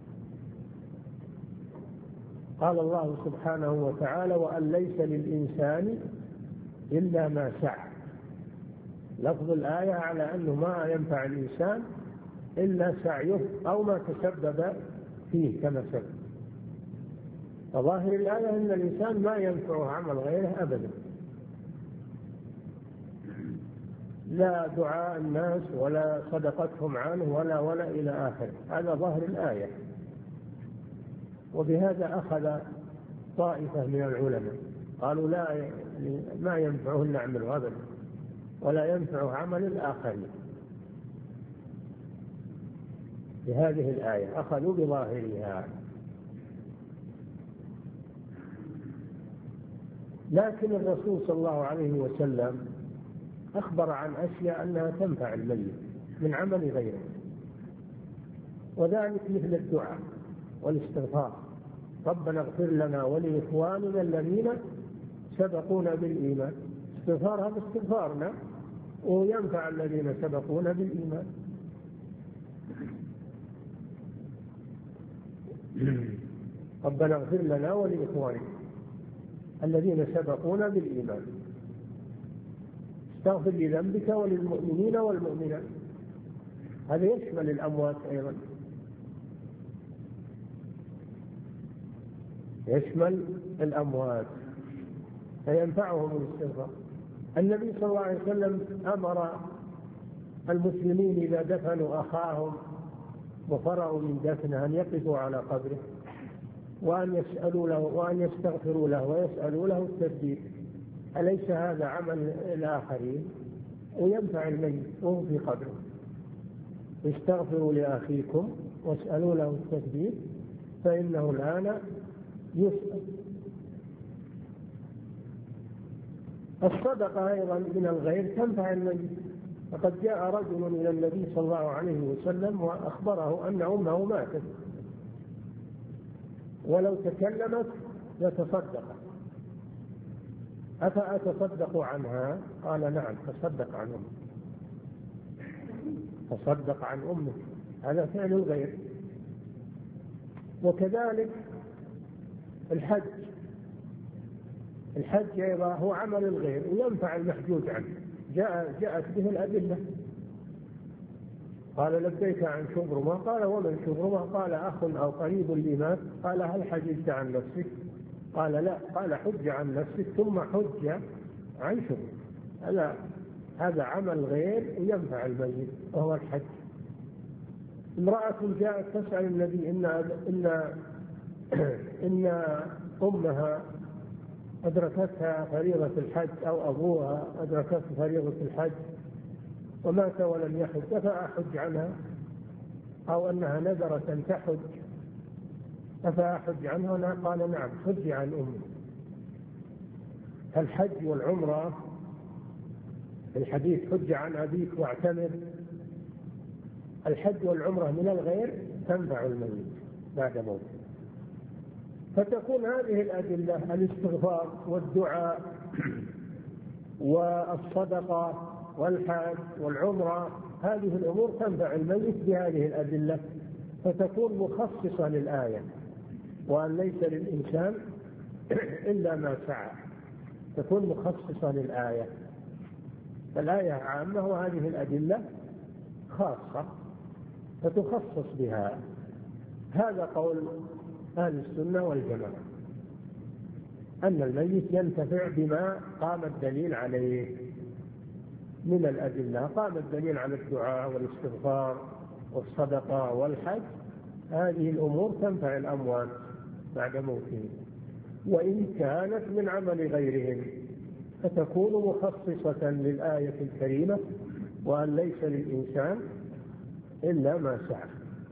قال الله سبحانه وتعالى: وأن ليس للإنسان إلا ما سعى. لفظ الآية على أنه ما ينفع الإنسان إلا سعيه أو ما تسبب فيه كما سبب. فظاهر الآية أن الإنسان ما ينفعه عمل غيره أبدا، لا دعاء الناس ولا صدقتهم عنه ولا إلى آخره. هذا ظاهر الآية. وبهذا أخذ طائفة من العلماء، قالوا لا، ما ينفعه إلا عمله أبدا، ولا ينفع عمل الآخرين. بهذه الآية أخذوا بظاهرها. لكن الرسول صلى الله عليه وسلم أخبر عن أشياء أنها تنفع الميت من عمل غيره، وذلك مثل الدعاء والاستغفار: ربنا اغفر لنا ولإخواننا الذين سبقونا بالإيمان. استغفار هذا استغفارنا، وينفع الذين سبقونا بالإيمان. ربنا اغفر لنا ولإخواننا الذين سبقونا بالإيمان. استغفر لذنبك وللمؤمنين والمؤمنات، هذا يشمل الأموات أيضا، يشمل الأموات فينفعهم الاستغفار. النبي صلى الله عليه وسلم أمر المسلمين إذا دفنوا أخاهم وفرغوا من دفنه أن يقفوا على قبره وأن يسألوا له وأن يستغفروا له ويسألوا له التثبيت. أليس هذا عمل الآخرين وينفع الميت وهو في قبره؟ استغفروا لأخيكم واسألوا له التثبيت فإنه الآن يسأل. الصدقة أيضا من الغير تنفع الميت. فقد جاء رجل إلى النبي صلى الله عليه وسلم وأخبره أن أمه ماتت ولو تكلمت لتصدق، أفأتصدق عنها؟ قال نعم، تصدق عن أمه، تصدق عن أمه، هذا فعل الغير. وكذلك الحج أيضا هو عمل الغير وينفع المحجوج عنه، جاءت به الأدلة. قال لبيك عن شبرمة، قال ومن شبرمة؟ قال أخ أو قريب لي مات. قال هل حججت عن نفسك؟ قال لا. قال حج عن نفسك ثم حج عن شبرمة. هذا عمل غير ينفع الميت وهو الحج. امرأة جاءت تسأل النبي إن أمها أدركتها فريضة الحج أو أبوها أدركت فريضة الحج ومات ولم يحج، أفأحج عنها؟ أو أنها نذرت أن تحج أفأحج عنها؟ قال نعم، حج عن أمه. الحج والعمرة في الحديث حج عن أبيك واعتمر. الحج والعمرة من الغير تنفع الميت بعد موته. فتكون هذه الأدلة الاستغفار والدعاء والصدقة والحج والعمرة، هذه الأمور تنفع الميت بهذه الأدلة، فتكون مخصصة للآية، وأن ليس للإنسان إلا ما سعى، تكون مخصصة للآية. فالآية عامة وهذه الأدلة خاصة فتخصص بها. هذا قول أهل السنة والجماعة، أن الميت ينتفع بما قام الدليل عليه من الأدلة. قام الدليل على الدعاء والاستغفار والصدقة والحج، هذه الأمور تنفع الأموات بعد موتهم، وإن كانت من عمل غيرهم فتكون مخصصة للآية الكريمة، وأن ليس للإنسان إلا ما سعى.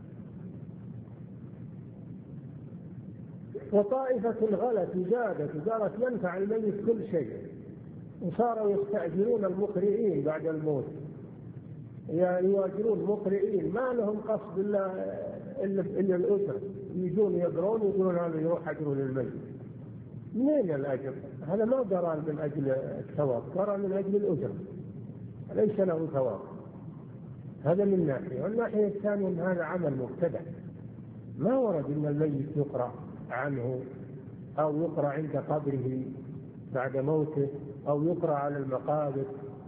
وطائفة غلت زادت قالت ينفع الميت كل شيء، وصاروا يستأجرون المقرئين بعد الموت، يواجرون مقرئين ما لهم قصد إلا الأجر، يجون يقرون ويقولون هذا يروح أجره للميت. منين الأجر؟ هذا ما قرأ من أجل الثواب، قرأ من أجل الأجر، ليس له ثواب. هذا من ناحية. والناحية الثانية هذا عمل مبتدع، ما ورد أن الميت يقرأ عنه أو يقرأ عند قبره بعد موته أو يقرأ على المقابر،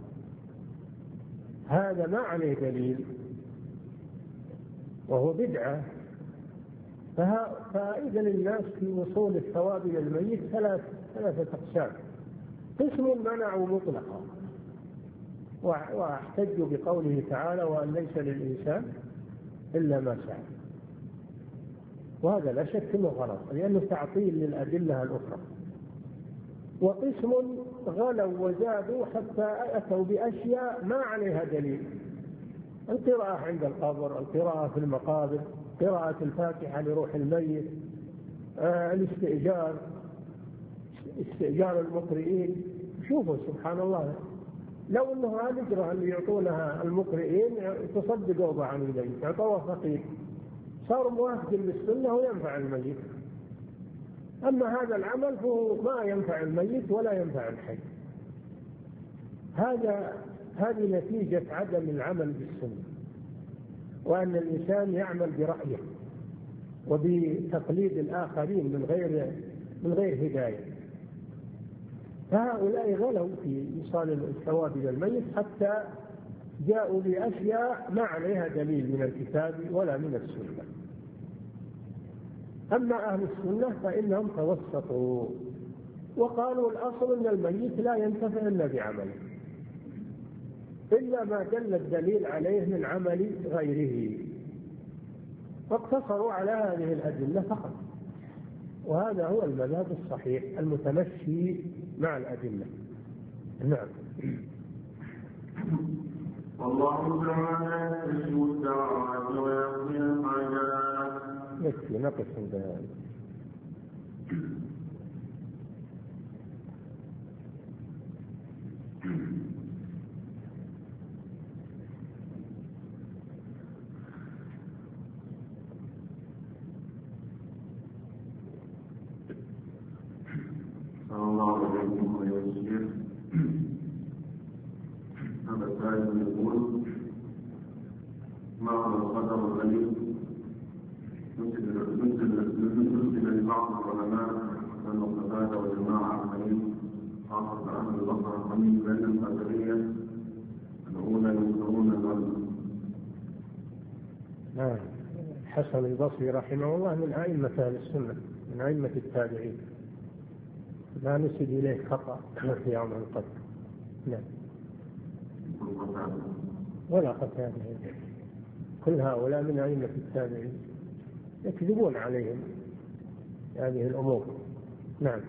هذا ما عليه دليل وهو بدعة. فإذا الناس في وصول الثواب إلى الميت ثلاثة أقسام: قسم منعوا مطلقا واحتجوا بقوله تعالى وأن ليس للإنسان إلا ما سعى، وهذا لا شك انه غلط لأنه تعطيل للأدلة الأخرى. وقسم غلوا وزادوا حتى أتوا بأشياء ما عليها دليل: القراءة عند القبر، القراءة في المقابر، قراءة الفاتحة لروح الميت، استئجار المقرئين. شوفوا سبحان الله، لو أنه هالإجراء اللي يعطونها المقرئين تصدقوا عن الميت، يعطوها فقير، صار موافق للسنة وينفع الميت. أما هذا العمل فهو ما ينفع الميت ولا ينفع الحي. هذا هذه نتيجة عدم العمل بالسنة، وأن الإنسان يعمل برأيه وبتقليد الآخرين من غير هداية. فهؤلاء غلوا في إيصال الثواب إلى الميت حتى جاءوا بأشياء ما عليها دليل من الكتاب ولا من السنة. أما أهل السنة فإنهم توسطوا وقالوا الأصل أن الميت لا ينتفع إلا بعمله، إلا ما دل الدليل عليه من عمل غيره، فاقتصروا على هذه الأدلة فقط. وهذا هو المذهب الصحيح المتمشي مع الأدلة. نعم. والله تعالى يكشف الدعوات ويقضي الحاجات. يكفي نقص عند هذا. الله عليكم ويسير. هذا السائل يقول: ما هو القدر الذي نسب لبعض العلماء أن القتادة والجماعة الحديث خاصة أهل البصرة الحديث بين القدرية الأولى ينكرون الظن؟ نعم. الحسن البصري رحمه الله من أئمة أهل السنة، من أئمة التابعين، لا نسب إليه خطأ في يوم القدر. نعم. ولا قتادة، كل هؤلاء من أئمة التابعين يكذبون عليهم هذه الأمور. نعم.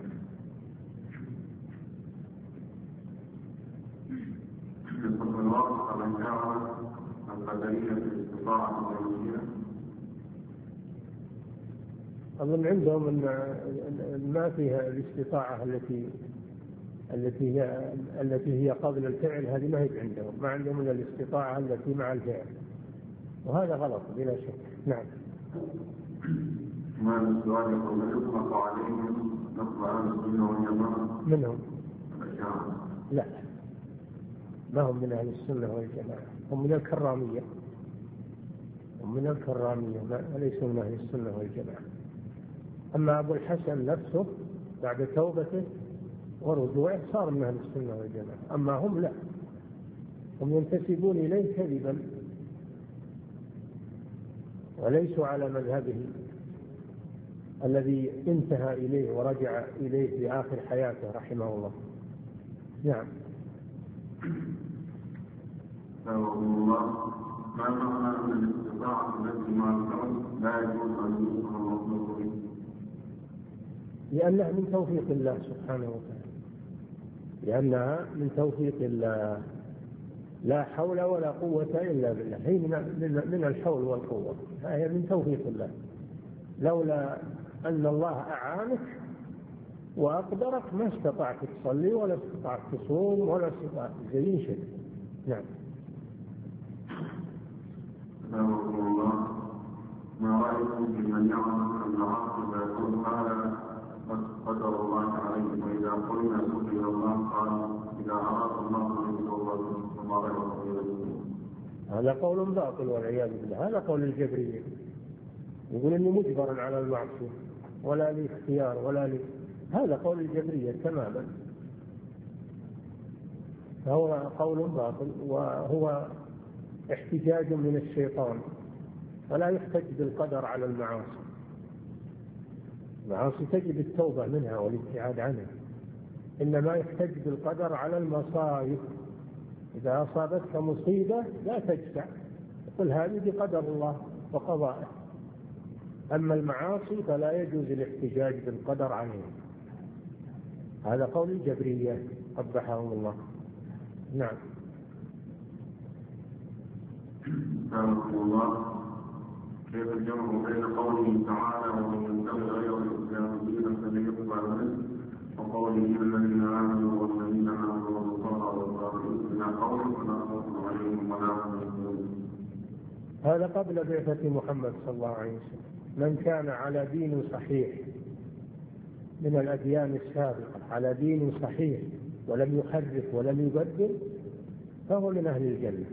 يصف الواقع من جعل القدرية في الاستطاعة الغيبية. أظن عندهم أن ما فيها الاستطاعة التي هي قبل الفعل، هذه ما هي عندهم، ما عندهم إلا الاستطاعة التي مع الفعل، وهذا غلط بلا شك. نعم. ما السؤال يقول: يطلق عليهم نصب أهل السنة والجماعة منهم؟ الأشاعرة. لا، ما هم من أهل السنة والجماعة، هم من الكرامية، وليسوا من أهل السنة والجماعة. أما أبو الحسن نفسه بعد توبته ورجوعه صار من أهل السنة والجماعة، أما هم لا، هم ينتسبون إليه كذبا وليسوا على مذهبه الذي انتهى إليه ورجع إليه في آخر حياته رحمه الله. نعم. ما معنى أن الاستطاعة التي مع الفعل لا يجوز أن يكون المطلوب به؟ لأنها من توفيق الله سبحانه وتعالى، لأنها من توفيق الله، لا حول ولا قوة إلا بالله، هي من الحول والقوة، هي من توفيق الله. لولا أن الله أعانك وأقدرك ما استطعت تصلي ولا استطعت تصوم ولا استطعت تزين شيء. نعم. ما رأيكم بمن يعلم أن العاقبة يكون هذا قدر الله عليه، وإذا قلنا سبحان الله قال إذا أراد الله أن يتوب فما رأيكم؟ هذا قول باطل والعياذ بالله، هذا قول الجبرية، يقول إني مجبر على المعصية ولا لي اختيار ولا لي، هذا قول الجبرية تماما، فهو قول باطل وهو احتجاج من الشيطان، ولا يحتج بالقدر على المعاصي. المعاصي تجب التوبة منها والابتعاد عنها، إنما يحتج بالقدر على المصائب. إذا أصابتك مصيبة لا تجزع، قل هذه بقدر الله وقضائه. أما المعاصي فلا يجوز الاحتجاج بالقدر عليها، هذا قول الجبرية قبحهم الله. نعم. الله كيف الجمع بين قوله تعالى ومن يبتغي غير الإسلام دينا فلن يقبل منه وقوله الذين آمنوا والذين آمنوا والنصارى والصابئين إلى قوله فلا خوف عليهم ولا هم يحزنون. هذا قبل بعثة محمد صلى الله عليه وسلم. من كان على دين صحيح من الأديان السابقة، على دين صحيح ولم يحرف ولم يبدل، فهو من أهل الجنة،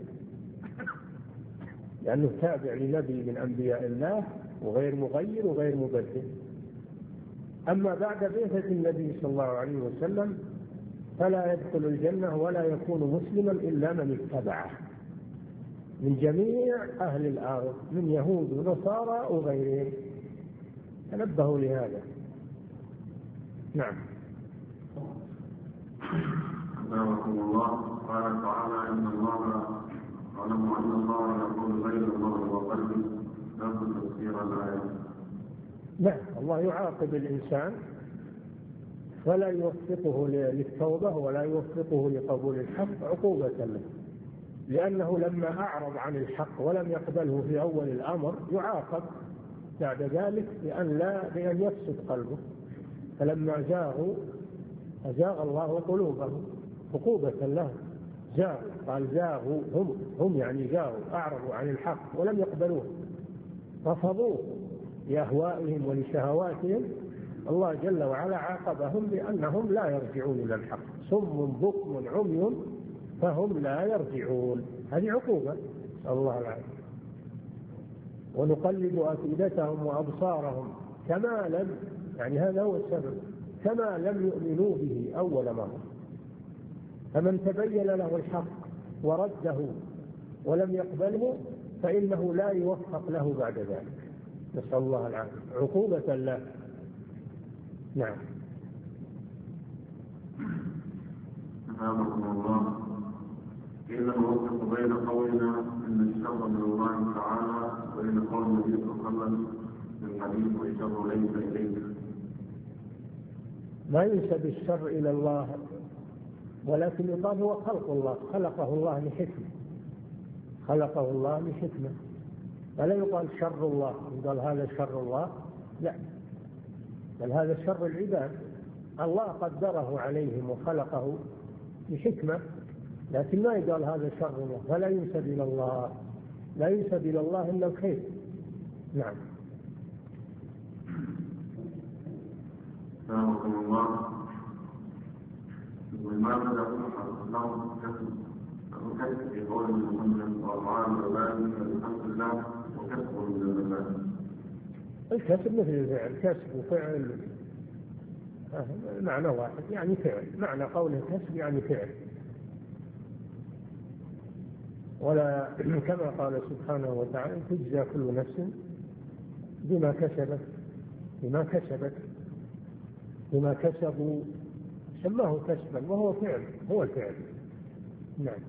لأنه تابع لنبي من أنبياء الله وغير مغير وغير مبدل. أما بعد بعثة النبي صلى الله عليه وسلم فلا يدخل الجنة ولا يكون مسلما إلا من اتبعه من جميع أهل الأرض من يهود ونصارى وغيرهم. تنبهوا لهذا. نعم. أكرمكم الله. قال تعالى: إن الله اعلموا أن الله يقول بين المرء وقلبه. نفس تفسير الآية. نعم، الله يعاقب الإنسان فلا يوفقه للتوبة ولا يوفقه لقبول الحق عقوبة له، لأنه لما أعرض عن الحق ولم يقبله في أول الأمر يعاقب بعد ذلك بأن يفسد قلبه. فلما زاغوا أزاغ الله قلوبهم عقوبة له. قال زاغوا هم يعني زاغوا، أعرضوا عن الحق ولم يقبلوه، رفضوه لأهوائهم ولشهواتهم. الله جل وعلا عاقبهم بأنهم لا يرجعون إلى الحق، صم بكم عمي فهم لا يرجعون. هذه عقوبة، نسأل الله العافية. ونقلب أفئدتهم وأبصارهم كما لم، يعني هذا هو السبب، كما لم يؤمنوا به أول مرة. فمن تبين له الحق ورده ولم يقبله فإنه لا يوفق له بعد ذلك، نسأل الله العافية، عقوبة له. نعم. أكرمكم الله. إذا نوفق بين قولنا إن الشر من الله تعالى وبين قول النبي صلى الله عليه وسلم من حديث والشر ليس إليك. ما ينسب الشر إلى الله، ولكن يقال هو خلق الله، خلقه الله لحكمة، خلقه الله لحكمة، ولا يقال شر الله. يقال هذا شر الله، لا، بل هذا شر العباد، الله قدره عليهم وخلقه لحكمة، لكن ما يقال هذا شر الله، فلا ينسب إلى الله، لا ينسب إلى الله إلا الخير. نعم. أكرمكم الله. ولماذا لهم كسب في قول المسلم وأفعال العباد الحمد لله وكسب من العباد؟ الكسب مثل الفعل، كسب وفعل معنى واحد، يعني فعل، معنى قوله كسب يعني فعل. ولا كما قال سبحانه وتعالى: تجزى كل نفس بما كسبوا، سماه كسبا وهو فعل، هو الفعل. نعم.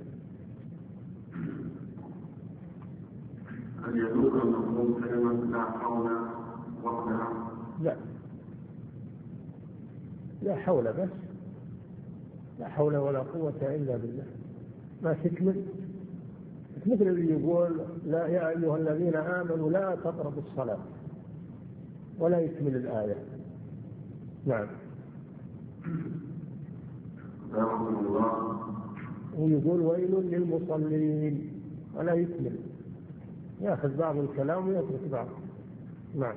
هل يجوز أن نقول كلمة لا حول وحدها؟ لا حول، بس لا حول ولا قوة إلا بالله. ما تكمل مثل اللي يقول لا يا أيها الذين آمنوا لا تقربوا الصلاة ولا يكمل الآية. نعم. ويقول ويل للمصلين ولا يكمل، يأخذ بعض الكلام ويترك بعض. نعم.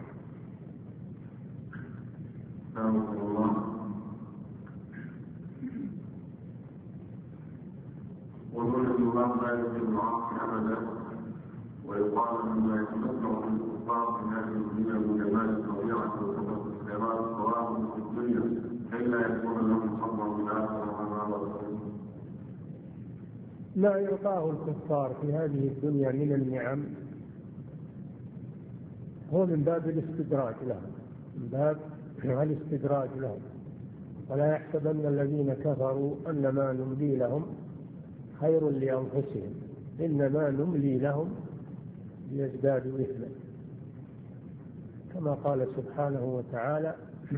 وقول الله لا يجب العاصي أبدا، ويقال أن لا يتمتع في الكفار في هذه الدنيا بجمال الطبيعة وكثرة الخيرات سواء في الدنيا كي لا يكون لهم صبر بالآخرة وما رسول. ما يعطاه الكفار في هذه الدنيا من النعم هو من باب الاستدراج لهم، من باب الاستدراج لهم. ولا يحسبن الذين كفروا أنما نملي لهم خير لأنفسهم إنما نملي لهم ليزدادوا إثما، كما قال سبحانه وتعالى: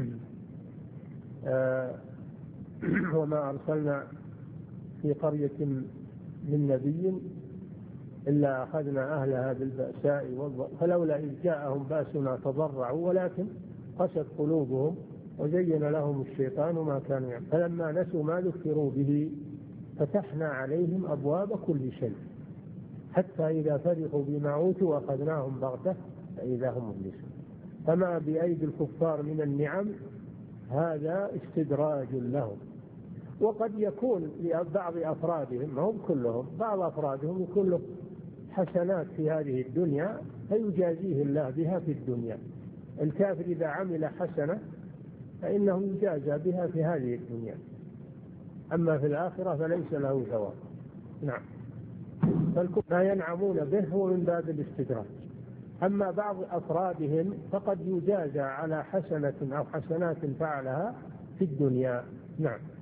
وما أرسلنا في قرية من نبي إلا أخذنا أهلها بالبأساء والضراء فلولا إذ جاءهم بأسنا تضرعوا ولكن قست قلوبهم وزين لهم الشيطان ما كانوا يعملون فلما نسوا ما ذكروا به فتحنا عليهم أبواب كل شيء حتى إذا فرحوا بما أوتوا أخذناهم بغتة فإذا هم مبلسون. فما بأيدي الكفار من النعم هذا استدراج لهم، وقد يكون لبعض أفرادهم، ما هم كلهم، بعض أفرادهم يكون له حسنات في هذه الدنيا فيجازيه الله بها في الدنيا. الكافر إذا عمل حسنة فإنه يجازى بها في هذه الدنيا، أما في الآخرة فليس له ثواب. نعم. ما ينعمون به هو من باب الاستدراج. أما بعض أفرادهم فقد يجازى على حسنة أو حسنات فعلها في الدنيا. نعم.